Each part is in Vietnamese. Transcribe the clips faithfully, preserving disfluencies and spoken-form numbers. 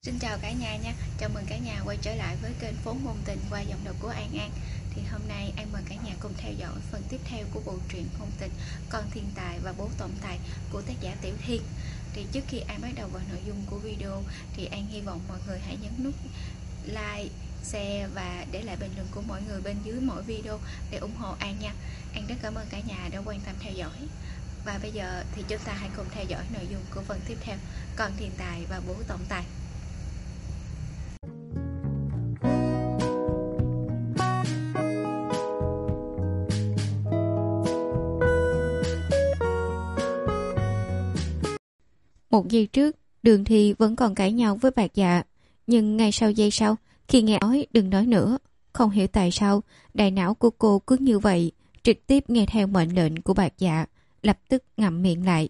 Xin chào cả nhà nha, chào mừng cả nhà quay trở lại với kênh Phố Ngôn Tình qua giọng đọc của An An. Thì hôm nay An mời cả nhà cùng theo dõi phần tiếp theo của bộ truyện ngôn tình Con Thiên Tài và Bố Tổng Tài của tác giả Tiểu Thiên. Thì trước khi An bắt đầu vào nội dung của video thì An hy vọng mọi người hãy nhấn nút like, share và để lại bình luận của mọi người bên dưới mỗi video để ủng hộ An nha. An rất cảm ơn cả nhà đã quan tâm theo dõi. Và bây giờ thì chúng ta hãy cùng theo dõi nội dung của phần tiếp theo Con Thiên Tài và Bố Tổng Tài. Một giây trước, Đường Thi vẫn còn cãi nhau với Bạc Dạ, nhưng ngay sau giây sau, khi nghe nói đừng nói nữa, không hiểu tại sao đại não của cô cứ như vậy, trực tiếp nghe theo mệnh lệnh của Bạc Dạ, lập tức ngậm miệng lại.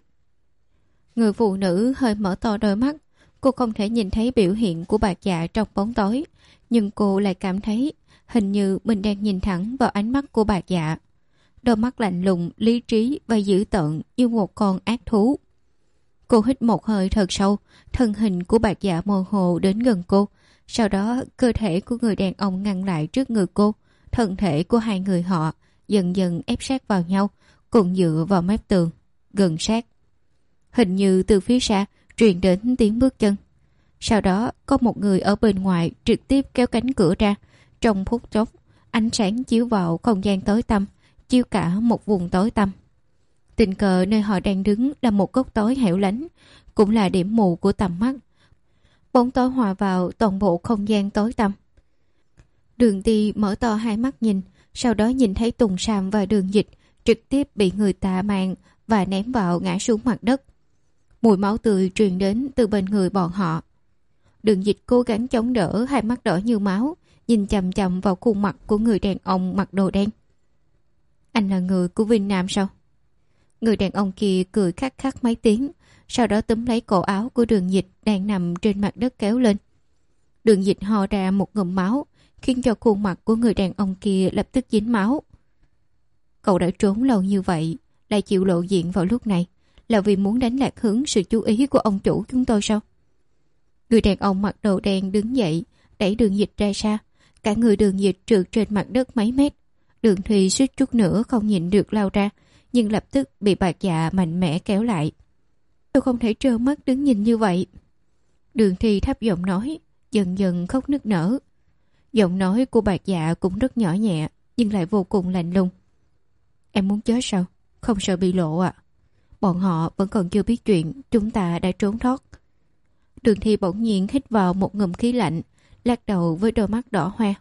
Người phụ nữ hơi mở to đôi mắt, cô không thể nhìn thấy biểu hiện của Bạc Dạ trong bóng tối, nhưng cô lại cảm thấy hình như mình đang nhìn thẳng vào ánh mắt của Bạc Dạ. Đôi mắt lạnh lùng, lý trí và dữ tợn như một con ác thú. Cô hít một hơi thật sâu, thân hình của Bạc Dạ mơ hồ đến gần cô. Sau đó cơ thể của người đàn ông ngăn lại trước người cô. Thân thể của hai người họ dần dần ép sát vào nhau, cùng dựa vào mép tường, gần sát. Hình như từ phía xa truyền đến tiếng bước chân. Sau đó có một người ở bên ngoài trực tiếp kéo cánh cửa ra. Trong phút chốc, ánh sáng chiếu vào không gian tối tăm, chiếu cả một vùng tối tăm. Tình cờ nơi họ đang đứng là một góc tối hẻo lánh, cũng là điểm mù của tầm mắt. Bóng tối hòa vào toàn bộ không gian tối tăm. Đường Ti mở to hai mắt nhìn, sau đó nhìn thấy Tùng Sam và Đường Dịch trực tiếp bị người ta mang và ném vào ngã xuống mặt đất. Mùi máu tươi truyền đến từ bên người bọn họ. Đường Dịch cố gắng chống đỡ, hai mắt đỏ như máu, nhìn chằm chằm vào khuôn mặt của người đàn ông mặc đồ đen. Anh là người của Vinh Nam sao? Người đàn ông kia cười khắc khắc mấy tiếng, sau đó túm lấy cổ áo của Đường Dịch đang nằm trên mặt đất kéo lên. Đường Dịch ho ra một ngụm máu, khiến cho khuôn mặt của người đàn ông kia lập tức dính máu. Cậu đã trốn lâu như vậy, lại chịu lộ diện vào lúc này, là vì muốn đánh lạc hướng sự chú ý của ông chủ chúng tôi sao? Người đàn ông mặc đồ đen đứng dậy, đẩy Đường Dịch ra xa, cả người Đường Dịch trượt trên mặt đất mấy mét. Đường Thùy suýt chút nữa không nhịn được lao ra, nhưng lập tức bị Bạc Dạ mạnh mẽ kéo lại. Tôi không thể trơ mắt đứng nhìn như vậy. Đường Thi thấp giọng nói, dần dần khóc nức nở. Giọng nói của Bạc Dạ cũng rất nhỏ nhẹ, nhưng lại vô cùng lạnh lùng. Em muốn chết sao? Không sợ bị lộ à? Bọn họ vẫn còn chưa biết chuyện chúng ta đã trốn thoát. Đường Thi bỗng nhiên hít vào một ngụm khí lạnh, lắc đầu với đôi mắt đỏ hoe.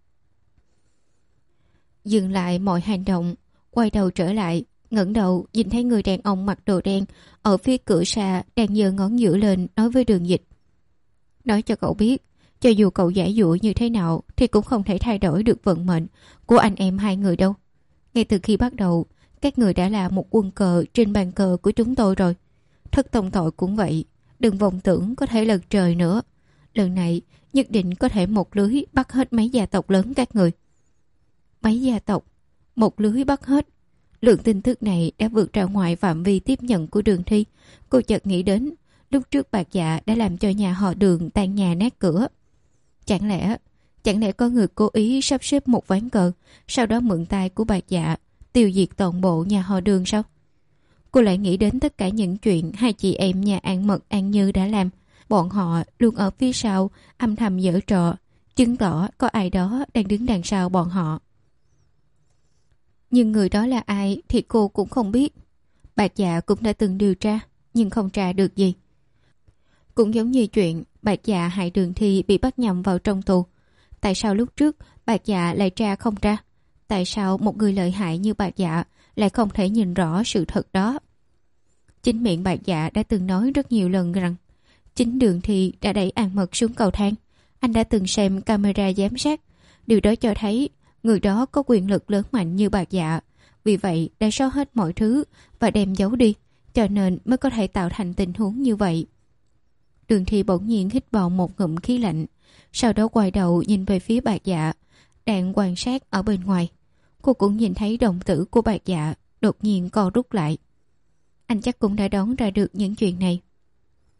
Dừng lại mọi hành động, quay đầu trở lại, ngẩng đầu nhìn thấy người đàn ông mặc đồ đen ở phía cửa xa đang giơ ngón giữa lên nói với Đường Dịch. Nói cho cậu biết, cho dù cậu giả dụa như thế nào thì cũng không thể thay đổi được vận mệnh của anh em hai người đâu. Ngay từ khi bắt đầu, các người đã là một quân cờ trên bàn cờ của chúng tôi rồi. Thất tông tội cũng vậy, đừng vọng tưởng có thể lật trời nữa. Lần này nhất định có thể một lưới bắt hết mấy gia tộc lớn các người. Mấy gia tộc, một lưới bắt hết. Lượng tin tức này đã vượt ra ngoài phạm vi tiếp nhận của Đường Thi. Cô chợt nghĩ đến lúc trước Bạc Dạ đã làm cho nhà họ Đường tan nhà nát cửa. Chẳng lẽ Chẳng lẽ có người cố ý sắp xếp một ván cờ, sau đó mượn tay của Bạc Dạ tiêu diệt toàn bộ nhà họ Đường sao? Cô lại nghĩ đến tất cả những chuyện hai chị em nhà An Mật An Như đã làm. Bọn họ luôn ở phía sau âm thầm giở trò, chứng tỏ có ai đó đang đứng đằng sau bọn họ. Nhưng người đó là ai thì cô cũng không biết. Bạc Dạ cũng đã từng điều tra, nhưng không tra được gì. Cũng giống như chuyện Bạc Dạ hại Đường Thi bị bắt nhầm vào trong tù. Tại sao lúc trước Bạc Dạ lại tra không ra? Tại sao một người lợi hại như Bạc Dạ lại không thể nhìn rõ sự thật đó? Chính miệng Bạc Dạ đã từng nói rất nhiều lần rằng chính Đường Thi đã đẩy An Mật xuống cầu thang. Anh đã từng xem camera giám sát. Điều đó cho thấy người đó có quyền lực lớn mạnh như Bạc Dạ, vì vậy đã xóa hết mọi thứ và đem giấu đi, cho nên mới có thể tạo thành tình huống như vậy. Đường Thi bỗng nhiên hít vào một ngụm khí lạnh, sau đó quay đầu nhìn về phía Bạc Dạ đang quan sát ở bên ngoài. Cô cũng nhìn thấy đồng tử của Bạc Dạ đột nhiên co rút lại. Anh chắc cũng đã đoán ra được những chuyện này.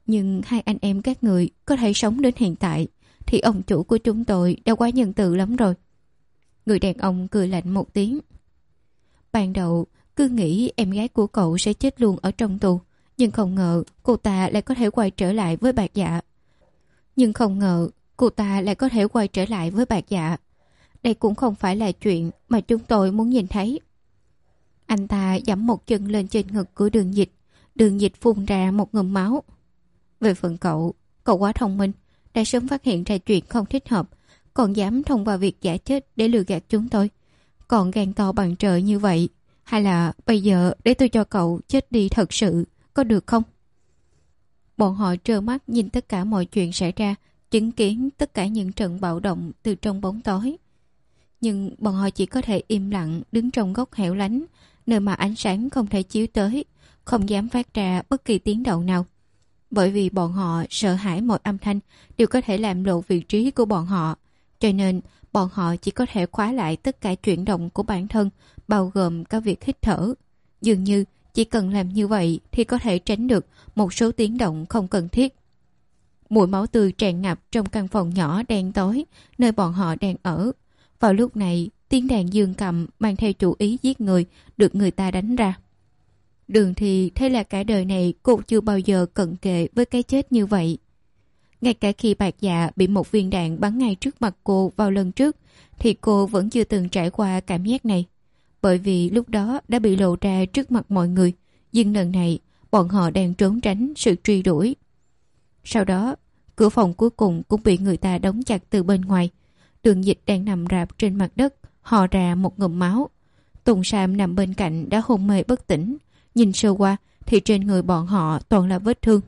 Nhưng hai anh em các người có thể sống đến hiện tại thì ông chủ của chúng tôi đã quá nhân từ lắm rồi. Người đàn ông cười lạnh một tiếng. Ban đầu cứ nghĩ em gái của cậu sẽ chết luôn ở trong tù, nhưng không ngờ cô ta lại có thể quay trở lại với Bạch Dạ. Nhưng không ngờ cô ta lại có thể quay trở lại với Bạch Dạ. Đây cũng không phải là chuyện mà chúng tôi muốn nhìn thấy. Anh ta giẫm một chân lên trên ngực của Đường Dịch. Đường Dịch phun ra một ngụm máu. Về phần cậu, cậu quá thông minh, đã sớm phát hiện ra chuyện không thích hợp, còn dám thông qua việc giả chết để lừa gạt chúng tôi. Còn gan to bằng trời như vậy, hay là bây giờ để tôi cho cậu chết đi thật sự, có được không? Bọn họ trơ mắt nhìn tất cả mọi chuyện xảy ra, chứng kiến tất cả những trận bạo động từ trong bóng tối. Nhưng bọn họ chỉ có thể im lặng đứng trong góc hẻo lánh, nơi mà ánh sáng không thể chiếu tới, không dám phát ra bất kỳ tiếng động nào. Bởi vì bọn họ sợ hãi mọi âm thanh đều có thể làm lộ vị trí của bọn họ, cho nên bọn họ chỉ có thể khóa lại tất cả chuyển động của bản thân, bao gồm cả việc hít thở. Dường như chỉ cần làm như vậy thì có thể tránh được một số tiếng động không cần thiết. Mùi máu tươi tràn ngập trong căn phòng nhỏ đen tối nơi bọn họ đang ở. Vào lúc này, tiếng đàn dương cầm mang theo chủ ý giết người được người ta đánh ra. Đường thì thế là cả đời này cô chưa bao giờ cận kề với cái chết như vậy. Ngay cả khi Bạch Dạ bị một viên đạn bắn ngay trước mặt cô vào lần trước, thì cô vẫn chưa từng trải qua cảm giác này. Bởi vì lúc đó đã bị lộ ra trước mặt mọi người, nhưng lần này bọn họ đang trốn tránh sự truy đuổi. Sau đó, cửa phòng cuối cùng cũng bị người ta đóng chặt từ bên ngoài. Đường Dịch đang nằm rạp trên mặt đất, hò ra một ngụm máu. Tùng Sam nằm bên cạnh đã hôn mê bất tỉnh. Nhìn sơ qua thì trên người bọn họ toàn là vết thương.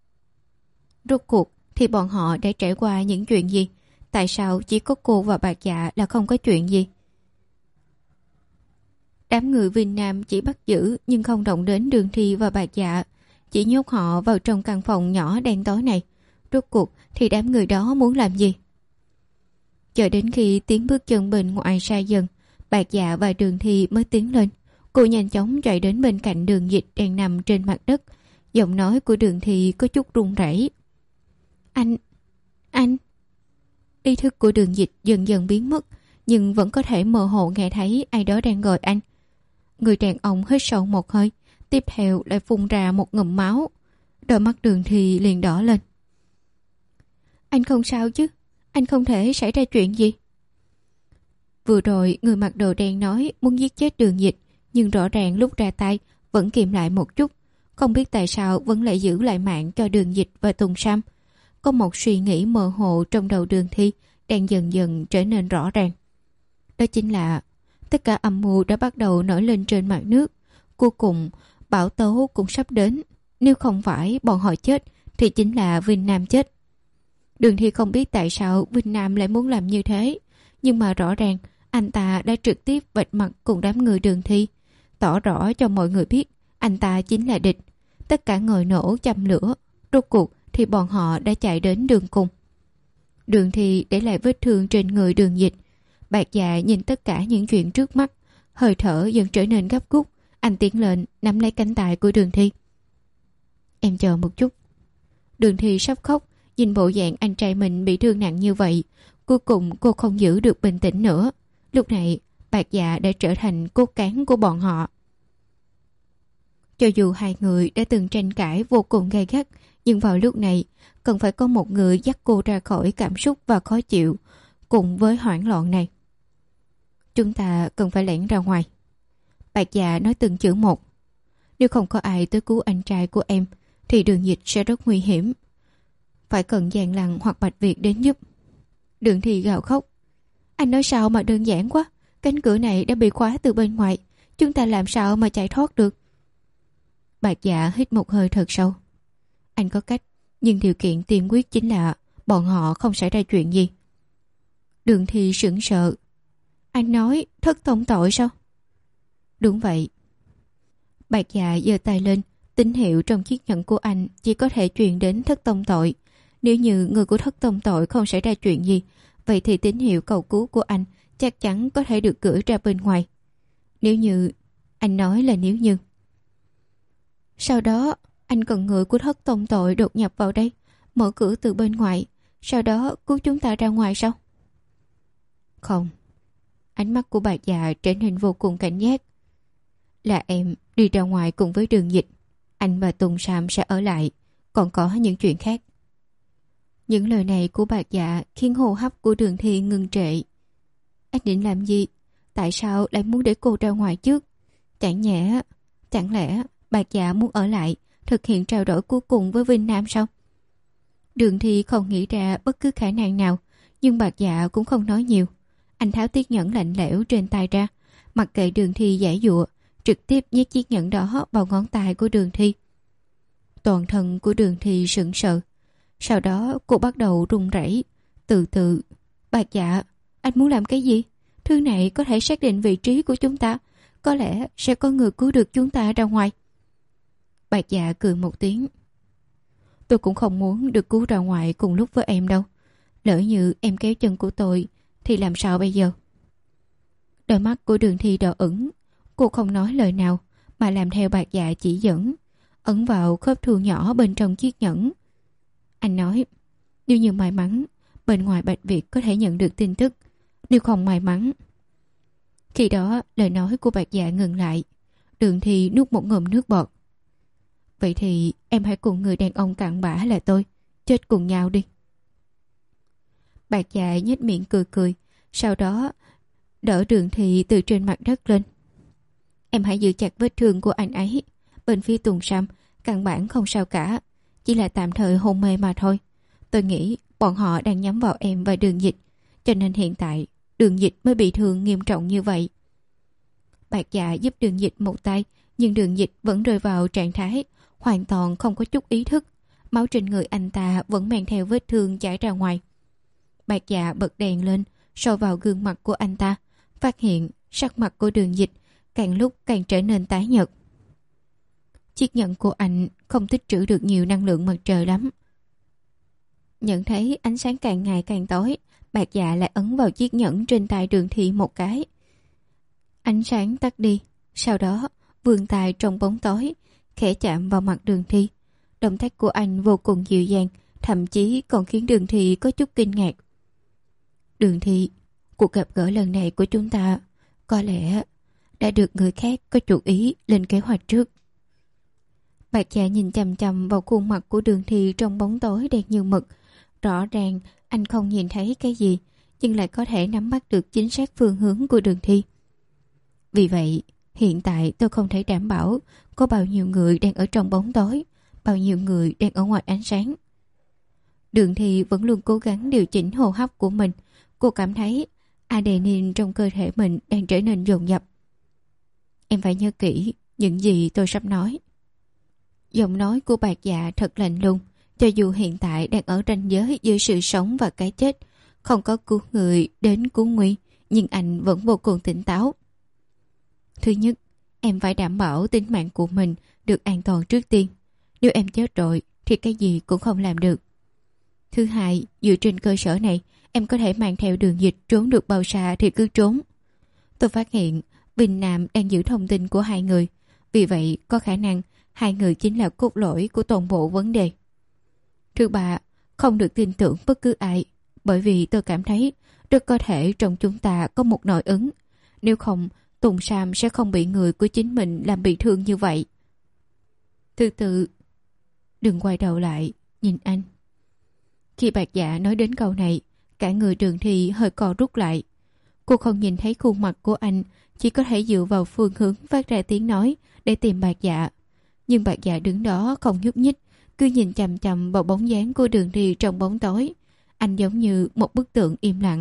Rốt cuộc thì bọn họ đã trải qua những chuyện gì? Tại sao chỉ có cô và Bạch Dạ là không có chuyện gì? Đám người Vinh Nam chỉ bắt giữ nhưng không động đến Đường Thi và Bạch Dạ, chỉ nhốt họ vào trong căn phòng nhỏ đen tối này. Rốt cuộc thì đám người đó muốn làm gì? Chờ đến khi tiếng bước chân bên ngoài xa dần, Bạch Dạ và Đường Thi mới tiến lên. Cô nhanh chóng chạy đến bên cạnh Đường Dịch đang nằm trên mặt đất. Giọng nói của Đường Thi có chút run rẩy. Anh, anh. Ý thức của Đường Dịch dần dần biến mất, nhưng vẫn có thể mơ hồ nghe thấy ai đó đang gọi anh. Người đàn ông hít sâu một hơi, tiếp theo lại phun ra một ngụm máu. Đôi mắt Đường Thi liền đỏ lên. Anh không sao chứ? Anh không thể xảy ra chuyện gì? Vừa rồi người mặc đồ đen nói muốn giết chết Đường Dịch, nhưng rõ ràng lúc ra tay vẫn kiềm lại một chút. Không biết tại sao vẫn lại giữ lại mạng cho Đường Dịch và Tùng Sam. Có một suy nghĩ mơ hồ trong đầu Đường Thi đang dần dần trở nên rõ ràng. Đó chính là tất cả âm mưu đã bắt đầu nổi lên trên mặt nước. Cuối cùng bão tố cũng sắp đến. Nếu không phải bọn họ chết thì chính là Vinh Nam chết. Đường Thi không biết tại sao Vinh Nam lại muốn làm như thế, nhưng mà rõ ràng anh ta đã trực tiếp vạch mặt cùng đám người Đường Thi, tỏ rõ cho mọi người biết anh ta chính là địch. Tất cả ngồi nổ châm lửa. Rốt cuộc thì bọn họ đã chạy đến đường cùng. Đường Thi để lại vết thương trên người Đường Dịch. Bạch Dạ nhìn tất cả những chuyện trước mắt, hơi thở dần trở nên gấp rút. Anh tiến lên nắm lấy cánh tay của Đường Thi. Em chờ một chút. Đường Thi sắp khóc, nhìn bộ dạng anh trai mình bị thương nặng như vậy. Cuối cùng cô không giữ được bình tĩnh nữa. Lúc này Bạch Dạ đã trở thành cốt cán của bọn họ. Cho dù hai người đã từng tranh cãi vô cùng gay gắt, nhưng vào lúc này cần phải có một người dắt cô ra khỏi cảm xúc và khó chịu cùng với hoảng loạn này. Chúng ta cần phải lẻn ra ngoài. Bạch Dạ nói từng chữ một. Nếu không có ai tới cứu anh trai của em thì Đường Dịch sẽ rất nguy hiểm. Phải cần Giang Lăng hoặc Bạch Việt đến giúp. Đường Thi gào khóc. Anh nói sao mà đơn giản quá. Cánh cửa này đã bị khóa từ bên ngoài. Chúng ta làm sao mà chạy thoát được? Bạch Dạ hít một hơi thật sâu. Anh có cách, nhưng điều kiện tiên quyết chính là bọn họ không xảy ra chuyện gì. Đường Thi sững sờ. Anh nói thất tông tội sao? Đúng vậy. Bạch Dạ giơ tay lên. Tín hiệu trong chiếc nhẫn của anh chỉ có thể truyền đến thất tông tội. Nếu như người của thất tông tội không xảy ra chuyện gì, vậy thì tín hiệu cầu cứu của anh chắc chắn có thể được gửi ra bên ngoài. Nếu như... Anh nói là nếu như. Sau đó Anh cần người của Thất Tông Tội đột nhập vào đây, mở cửa từ bên ngoài, sau đó cứu chúng ta ra ngoài sao? Không. Ánh mắt của Bạch Dạ trở nên vô cùng cảnh giác. Là em đi ra ngoài cùng với Đường Dịch. Anh và Tùng Sam sẽ ở lại, còn có những chuyện khác. Những lời này của Bạch Dạ khiến hô hấp của Đường Thi ngừng trệ. Anh định làm gì? Tại sao lại muốn để cô ra ngoài trước? Chẳng nhẽ, chẳng lẽ Bạch Dạ muốn ở lại thực hiện trao đổi cuối cùng với Vinh Nam sao? Đường Thi không nghĩ ra bất cứ khả năng nào, nhưng Bạch Dạ cũng không nói nhiều. Anh tháo chiếc nhẫn lạnh lẽo trên tay ra, mặc kệ Đường Thi giãy giụa, trực tiếp nhét chiếc nhẫn đó vào ngón tay của Đường Thi. Toàn thân của Đường Thi sững sờ. Sau đó cô bắt đầu run rẩy, từ từ. Bạch Dạ, anh muốn làm cái gì? Thứ này có thể xác định vị trí của chúng ta, có lẽ sẽ có người cứu được chúng ta ra ngoài. Bạch Dạ cười một tiếng. Tôi cũng không muốn được cứu ra ngoài cùng lúc với em đâu. Lỡ như em kéo chân của tôi thì làm sao bây giờ? Đôi mắt của Đường Thi đỏ ửng. Cô không nói lời nào mà làm theo Bạch Dạ chỉ dẫn, ấn vào khớp thu nhỏ bên trong chiếc nhẫn. Anh nói, nếu như may mắn, bên ngoài Bạch Việt có thể nhận được tin tức. Nếu không may mắn... Khi đó, lời nói của Bạch Dạ ngừng lại. Đường Thi nuốt một ngụm nước bọt. Vậy thì em hãy cùng người đàn ông cặn bã là tôi chết cùng nhau đi. Bạch Dạ nhếch miệng cười cười, sau đó đỡ Đường Thi từ trên mặt đất lên. Em hãy giữ chặt vết thương của anh ấy. Bên phía Tùng Sam căn bản không sao cả, chỉ là tạm thời hôn mê mà thôi. Tôi nghĩ bọn họ đang nhắm vào em và Đường Dịch, cho nên hiện tại Đường Dịch mới bị thương nghiêm trọng như vậy. Bạch Dạ giúp Đường Dịch một tay, nhưng Đường Dịch vẫn rơi vào trạng thái hoàn toàn không có chút ý thức. Máu trên người anh ta vẫn mang theo vết thương chảy ra ngoài. Bạch Dạ bật đèn lên, soi vào gương mặt của anh ta, phát hiện sắc mặt của Đường Dịch càng lúc càng trở nên tái nhợt. Chiếc nhẫn của anh không tích trữ được nhiều năng lượng mặt trời lắm. Nhận thấy ánh sáng càng ngày càng tối, Bạch Dạ lại ấn vào chiếc nhẫn trên tay Đường Thi một cái. Ánh sáng tắt đi, sau đó vươn tay trong bóng tối, khẽ chạm vào mặt Đường Thi. Động tác của anh vô cùng dịu dàng, thậm chí còn khiến Đường Thi có chút kinh ngạc. Đường Thi, cuộc gặp gỡ lần này của chúng ta có lẽ đã được người khác có chủ ý lên kế hoạch trước. Bạch Dạ nhìn chằm chằm vào khuôn mặt của Đường Thi trong bóng tối đen như mực. Rõ ràng anh không nhìn thấy cái gì, nhưng lại có thể nắm bắt được chính xác phương hướng của Đường Thi. Vì vậy, hiện tại tôi không thể đảm bảo có bao nhiêu người đang ở trong bóng tối, bao nhiêu người đang ở ngoài ánh sáng. Đường Thi vẫn luôn cố gắng điều chỉnh hô hấp của mình. Cô cảm thấy adrenaline trong cơ thể mình đang trở nên dồn dập. Em phải nhớ kỹ những gì tôi sắp nói. Giọng nói của Bạch Dạ thật lạnh lùng. Cho dù hiện tại đang ở ranh giới giữa sự sống và cái chết, không có cứu người đến cứu nguy, nhưng anh vẫn vô cùng tỉnh táo. Thứ nhất, em phải đảm bảo tính mạng của mình được an toàn trước tiên. Nếu em chết rồi thì cái gì cũng không làm được. Thứ hai, dựa trên cơ sở này, em có thể mang theo Đường Dịch trốn được bao xa thì cứ trốn. Tôi phát hiện Vinh Nam đang giữ thông tin của hai người, vì vậy có khả năng hai người chính là cốt lõi của toàn bộ vấn đề. Thứ ba, không được tin tưởng bất cứ ai, bởi vì tôi cảm thấy rất có thể trong chúng ta có một nội ứng. Nếu không, Tùng Sam sẽ không bị người của chính mình làm bị thương như vậy. Thứ tư, đừng quay đầu lại, nhìn anh. Khi Bạch Dạ nói đến câu này, cả người Đường Thi hơi co rút lại. Cô không nhìn thấy khuôn mặt của anh, chỉ có thể dựa vào phương hướng phát ra tiếng nói để tìm Bạch Dạ. Nhưng Bạch Dạ đứng đó không nhúc nhích, cứ nhìn chằm chằm vào bóng dáng của Đường Thi trong bóng tối. Anh giống như một bức tượng im lặng.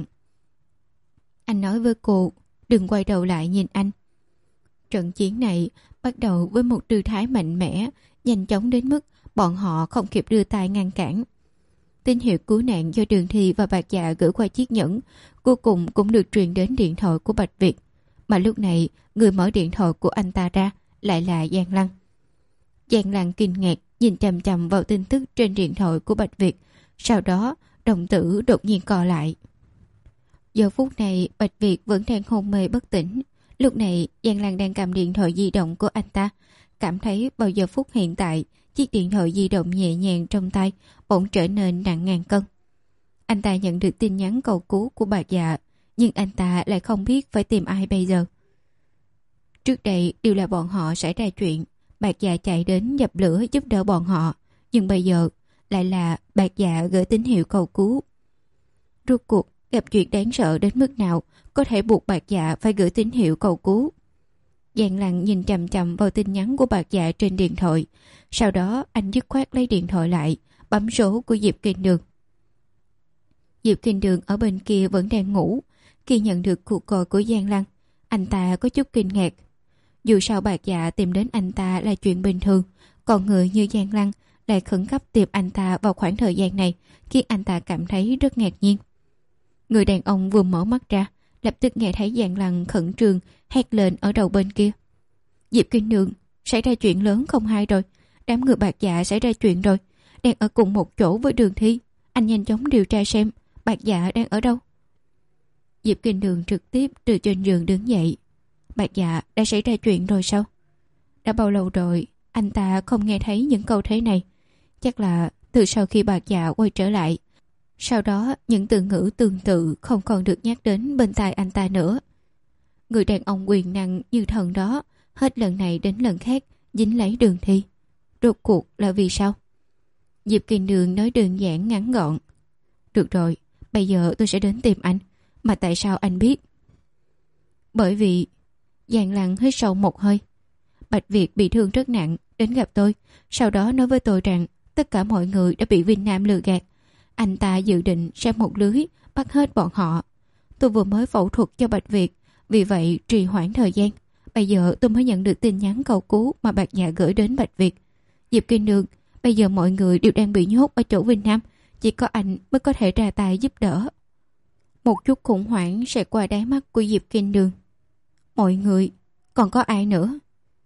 Anh nói với cô, đừng quay đầu lại nhìn anh. Trận chiến này bắt đầu với một tư thái mạnh mẽ, nhanh chóng đến mức bọn họ không kịp đưa tay ngăn cản. Tín hiệu cứu nạn do Đường Thi và Bạch Dạ gửi qua chiếc nhẫn cuối cùng cũng được truyền đến điện thoại của Bạch Việt. Mà lúc này, người mở điện thoại của anh ta ra lại là Giang Lăng. Giang Lăng kinh ngạc nhìn chằm chằm vào tin tức trên điện thoại của Bạch Việt. Sau đó, đồng tử đột nhiên co lại. Giờ phút này, Bạch Việt vẫn đang hôn mê bất tỉnh. Lúc này, Giang Lăng đang cầm điện thoại di động của anh ta, cảm thấy vào giờ phút hiện tại Chiếc điện thoại di động nhẹ nhàng trong tay bỗng trở nên nặng ngàn cân. Anh ta nhận được tin nhắn cầu cứu của bà Dạ, nhưng anh ta lại không biết phải tìm ai bây giờ. Trước đây đều là bọn họ xảy ra chuyện, bà Dạ chạy đến dập lửa giúp đỡ bọn họ, nhưng bây giờ lại là bà Dạ gửi tín hiệu cầu cứu. Rốt cuộc gặp chuyện đáng sợ đến mức nào có thể buộc bà Dạ phải gửi tín hiệu cầu cứu. Giang Lăng nhìn chằm chằm vào tin nhắn của bà Dạ trên điện thoại, sau đó anh dứt khoát lấy điện thoại lại, bấm số của Diệp Kinh Đường. Diệp Kinh Đường ở bên kia vẫn đang ngủ. Khi nhận được cuộc gọi của Giang Lăng, anh ta có chút kinh ngạc. Dù sao bà Dạ tìm đến anh ta là chuyện bình thường, còn người như Giang Lăng lại khẩn cấp tìm anh ta vào khoảng thời gian này, khiến anh ta cảm thấy rất ngạc nhiên. Người đàn ông vừa mở mắt ra, lập tức nghe thấy Giang Lăng khẩn trương hét lên ở đầu bên kia. Diệp Kinh Đường, xảy ra chuyện lớn không hay rồi. Đám người bạc Dạ xảy ra chuyện rồi, đang ở cùng một chỗ với Đường Thi. Anh nhanh chóng điều tra xem bạc Dạ đang ở đâu. Diệp Kinh Đường trực tiếp từ trên giường đứng dậy. Bạc Dạ đã xảy ra chuyện rồi sao? Đã bao lâu rồi anh ta không nghe thấy những câu thế này? Chắc là từ sau khi bạc Dạ quay trở lại. Sau đó những từ ngữ tương tự không còn được nhắc đến bên tai anh ta nữa. Người đàn ông quyền năng như thần đó hết lần này đến lần khác dính lấy Đường Thi. Rốt cuộc là vì sao? Diệp Kinh Đường nói đơn giản ngắn gọn. Được rồi, bây giờ tôi sẽ đến tìm anh. Mà tại sao anh biết? Bởi vì... Giang Lăng hít sâu một hơi. Bạch Việt bị thương rất nặng, đến gặp tôi, sau đó nói với tôi rằng tất cả mọi người đã bị Vinh Nam lừa gạt. Anh ta dự định xem một lưới bắt hết bọn họ. Tôi vừa mới phẫu thuật cho Bạch Việt, vì vậy trì hoãn thời gian. Bây giờ tôi mới nhận được tin nhắn cầu cứu mà Bạch Dạ gửi đến Bạch Việt. Diệp Kinh Đường, bây giờ mọi người đều đang bị nhốt ở chỗ Vinh Nam, chỉ có anh mới có thể ra tay giúp đỡ. Một chút khủng hoảng sẽ qua đáy mắt của Diệp Kinh Đường. Mọi người, còn có ai nữa?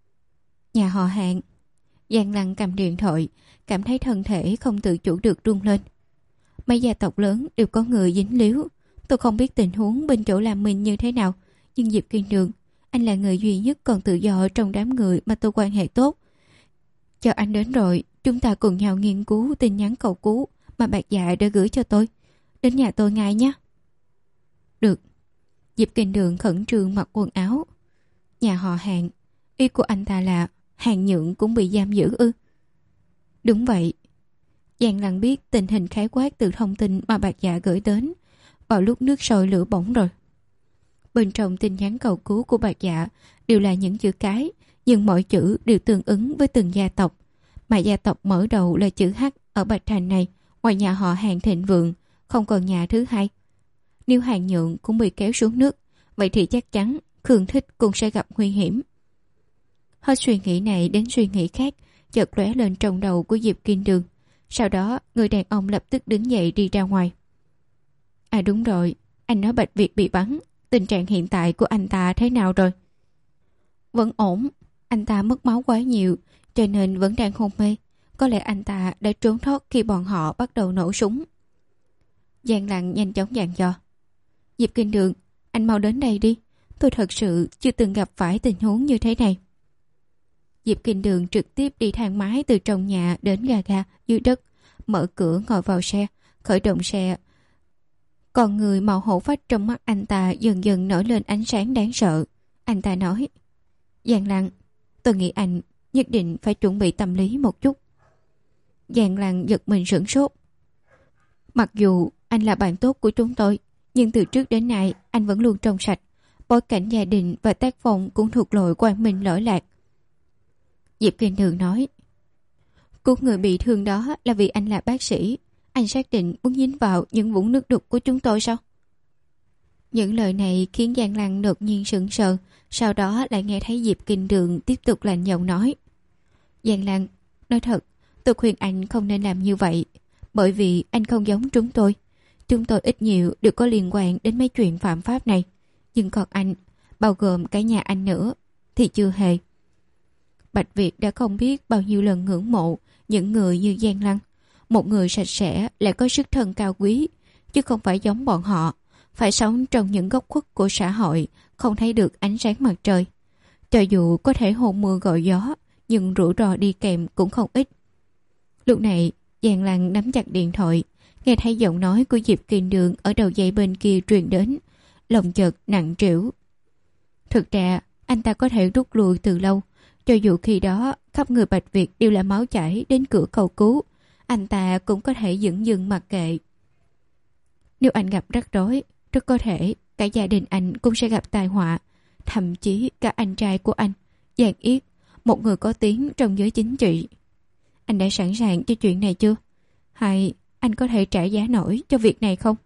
Nhà họ Hạng. Giang Lăng cầm điện thoại, cảm thấy thân thể không tự chủ được run lên. Mấy gia tộc lớn đều có người dính líu. Tôi không biết tình huống bên chỗ làm mình như thế nào, nhưng Diệp Kinh Đường, anh là người duy nhất còn tự do trong đám người mà tôi quan hệ tốt. Chờ anh đến rồi, chúng ta cùng nhau nghiên cứu tin nhắn cầu cứu mà Bạc Dạ đã gửi cho tôi. Đến nhà tôi ngay nhé. Được. Diệp Kinh Đường khẩn trương mặc quần áo. Nhà họ Hạng, ý của anh ta là Hạng Nhượng cũng bị giam giữ ư? Đúng vậy. Giang Lăng biết tình hình khái quát từ thông tin mà Bạc Dạ gửi đến vào lúc nước sôi lửa bỏng rồi. Bên trong tin nhắn cầu cứu của Bạc Dạ đều là những chữ cái, nhưng mỗi chữ đều tương ứng với từng gia tộc. Mà gia tộc mở đầu là chữ H ở Bạch Thành này, ngoài nhà họ Hạng thịnh vượng, không còn nhà thứ hai. Nếu Hạng Nhượng cũng bị kéo xuống nước, vậy thì chắc chắn Khương Thích cũng sẽ gặp nguy hiểm. Hết suy nghĩ này đến suy nghĩ khác chợt lóe lên trong đầu của Diệp Kinh Đường. Sau đó người đàn ông lập tức đứng dậy đi ra ngoài. À đúng rồi, anh nói Bạch Việt bị bắn, tình trạng hiện tại của anh ta thế nào rồi? Vẫn ổn, anh ta mất máu quá nhiều cho nên vẫn đang hôn mê. Có lẽ anh ta đã trốn thoát khi bọn họ bắt đầu nổ súng. Giang Lăng nhanh chóng dặn dò. Diệp Kinh Đường, anh mau đến đây đi. Tôi thật sự chưa từng gặp phải tình huống như thế này. Diệp Kinh Đường trực tiếp đi thang máy từ trong nhà đến ga ga dưới đất, mở cửa ngồi vào xe, khởi động xe. Còn người màu hổ phách trong mắt anh ta dần dần nổi lên ánh sáng đáng sợ. Anh ta nói, Giang Lăng, tôi nghĩ anh nhất định phải chuẩn bị tâm lý một chút. Giang Lăng giật mình sửng sốt. Mặc dù anh là bạn tốt của chúng tôi, nhưng từ trước đến nay anh vẫn luôn trong sạch. Bối cảnh gia đình và tác phong cũng thuộc lỗi quang minh lỗi lạc. Diệp Kinh Đường nói, cứu người bị thương đó là vì anh là bác sĩ. Anh xác định muốn dính vào những vũng nước đục của chúng tôi sao? Những lời này khiến Giang Lăng đột nhiên sững sờ, sau đó lại nghe thấy Diệp Kinh Đường tiếp tục lạnh giọng nói. Giang Lăng, nói thật, tôi khuyên anh không nên làm như vậy, bởi vì anh không giống chúng tôi. Chúng tôi ít nhiều đều có liên quan đến mấy chuyện phạm pháp này, nhưng còn anh, bao gồm cả nhà anh nữa, thì chưa hề. Bạch Việt đã không biết bao nhiêu lần ngưỡng mộ những người như Giang Lăng. Một người sạch sẽ lại có sức thân cao quý, chứ không phải giống bọn họ, phải sống trong những góc khuất của xã hội, không thấy được ánh sáng mặt trời. Cho dù có thể hôn mưa gọi gió, nhưng rủi ro đi kèm cũng không ít. Lúc này Giang Lăng nắm chặt điện thoại, nghe thấy giọng nói của Diệp Kiền Đường ở đầu dây bên kia truyền đến, lòng chợt nặng trĩu. Thực ra anh ta có thể rút lui từ lâu, cho dù khi đó khắp người Bạch Việt đều là máu chảy đến cửa cầu cứu, anh ta cũng có thể dửng dưng mặc kệ. Nếu anh gặp rắc rối, rất có thể cả gia đình anh cũng sẽ gặp tai họa, thậm chí cả anh trai của anh, Giang Yết, một người có tiếng trong giới chính trị. Anh đã sẵn sàng cho chuyện này chưa? Hay anh có thể trả giá nổi cho việc này không?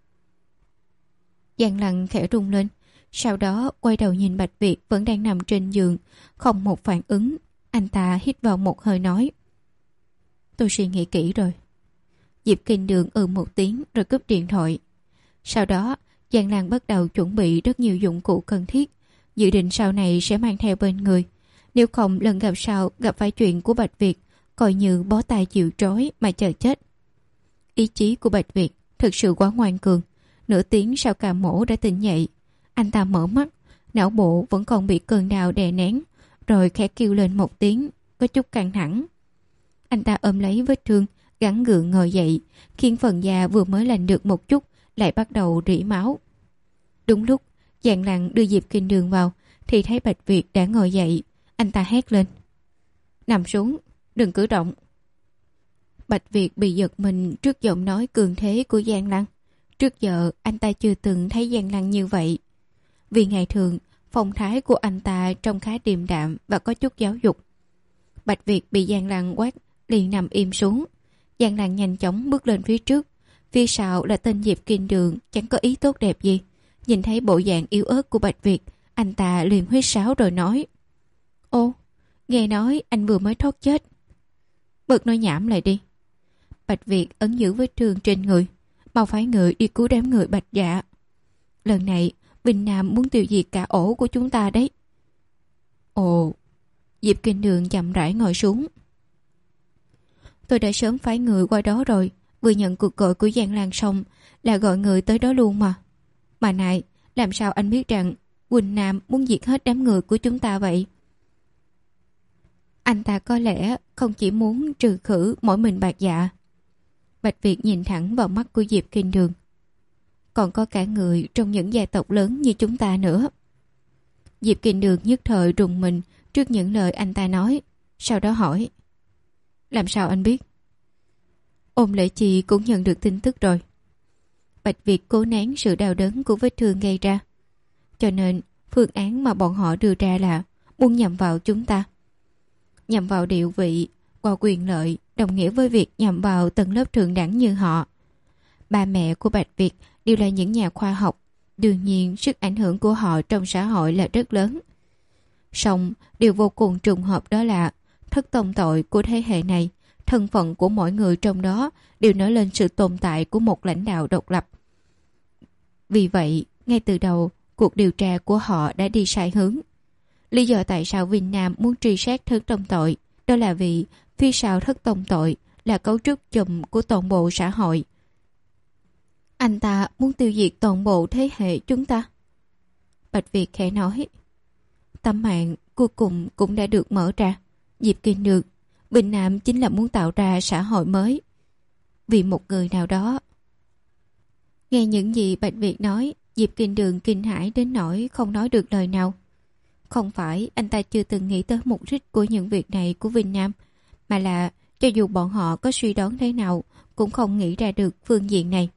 Giang Lăng khẽ rung lên, sau đó quay đầu nhìn Bạch Việt vẫn đang nằm trên giường, không một phản ứng. Anh ta hít vào một hơi nói: Tôi suy nghĩ kỹ rồi. Diệp Kinh Đường ừ một tiếng rồi cúp điện thoại. Sau đó Giang Lăng bắt đầu chuẩn bị rất nhiều dụng cụ cần thiết, dự định sau này sẽ mang theo bên người. Nếu không lần gặp sau gặp phải chuyện của Bạch Việt, coi như bó tay chịu trói mà chờ chết. Ý chí của Bạch Việt thực sự quá ngoan cường. Nửa tiếng sau ca mổ đã tỉnh dậy. Anh ta mở mắt, não bộ vẫn còn bị cơn đau đè nén, rồi khẽ kêu lên một tiếng, có chút căng thẳng. Anh ta ôm lấy vết thương, gắng gượng ngồi dậy, khiến phần da vừa mới lành được một chút lại bắt đầu rỉ máu. Đúng lúc Giang Lăng đưa Diệp Kinh Đường vào thì thấy Bạch Việt đã ngồi dậy. Anh ta hét lên: Nằm xuống, đừng cử động. Bạch Việt bị giật mình trước giọng nói cường thế của Giang Lăng. Trước giờ anh ta chưa từng thấy Giang Lăng như vậy. Vì ngày thường phong thái của anh ta trông khá điềm đạm và có chút giáo dục. Bạch Việt bị Giang Lăng quát liền nằm im xuống. Giang Lăng nhanh chóng bước lên phía trước. Phía sau là tên Diệp Kinh Đường chẳng có ý tốt đẹp gì. Nhìn thấy bộ dạng yếu ớt của Bạch Việt, anh ta liền huýt sáo rồi nói: Ô, nghe nói anh vừa mới thoát chết. Bớt nói nhảm lại đi. Bạch Việt ấn giữ vết thương trên người, mau phái người đi cứu đám người Bạch Dạ. Lần này Vinh Nam muốn tiêu diệt cả ổ của chúng ta đấy. Ồ. Diệp Kinh Đường chậm rãi ngồi xuống. Tôi đã sớm phái người qua đó rồi, vừa nhận cuộc gọi của Giang Lan xong là gọi người tới đó luôn mà. Mà này, làm sao anh biết rằng Quỳnh Nam muốn diệt hết đám người của chúng ta vậy? Anh ta có lẽ không chỉ muốn trừ khử mỗi mình Bạch Dạ. Bạch Việt nhìn thẳng vào mắt của Diệp Kinh Đường. Còn có cả người trong những gia tộc lớn như chúng ta nữa. Diệp Kinh Đường nhất thời rùng mình trước những lời anh ta nói, sau đó hỏi: Làm sao anh biết? Ôn Lễ Chi cũng nhận được tin tức rồi. Bạch Việt cố nén sự đau đớn của vết thương gây ra, cho nên phương án mà bọn họ đưa ra là muốn nhằm vào chúng ta. Nhằm vào địa vị và quyền lợi đồng nghĩa với việc nhằm vào tầng lớp thượng đẳng như họ. Ba mẹ của Bạch Việt đều là những nhà khoa học, đương nhiên sức ảnh hưởng của họ trong xã hội là rất lớn. Song điều vô cùng trùng hợp đó là thất tông tội của thế hệ này, thân phận của mỗi người trong đó đều nói lên sự tồn tại của một lãnh đạo độc lập. Vì vậy, ngay từ đầu, cuộc điều tra của họ đã đi sai hướng. Lý do tại sao Vinh Nam muốn truy sát thất tông tội, đó là vì phía sau thất tông tội là cấu trúc chùm của toàn bộ xã hội. Anh ta muốn tiêu diệt toàn bộ thế hệ chúng ta. Bạch Việt khẽ nói. Tấm mạng cuối cùng cũng đã được mở ra. Diệp Kinh Đường, Vinh Nam chính là muốn tạo ra xã hội mới. Vì một người nào đó. Nghe những gì Bạch Việt nói, Diệp Kinh Đường kinh hãi đến nỗi không nói được lời nào. Không phải anh ta chưa từng nghĩ tới mục đích của những việc này của Vinh Nam, mà là cho dù bọn họ có suy đoán thế nào cũng không nghĩ ra được phương diện này.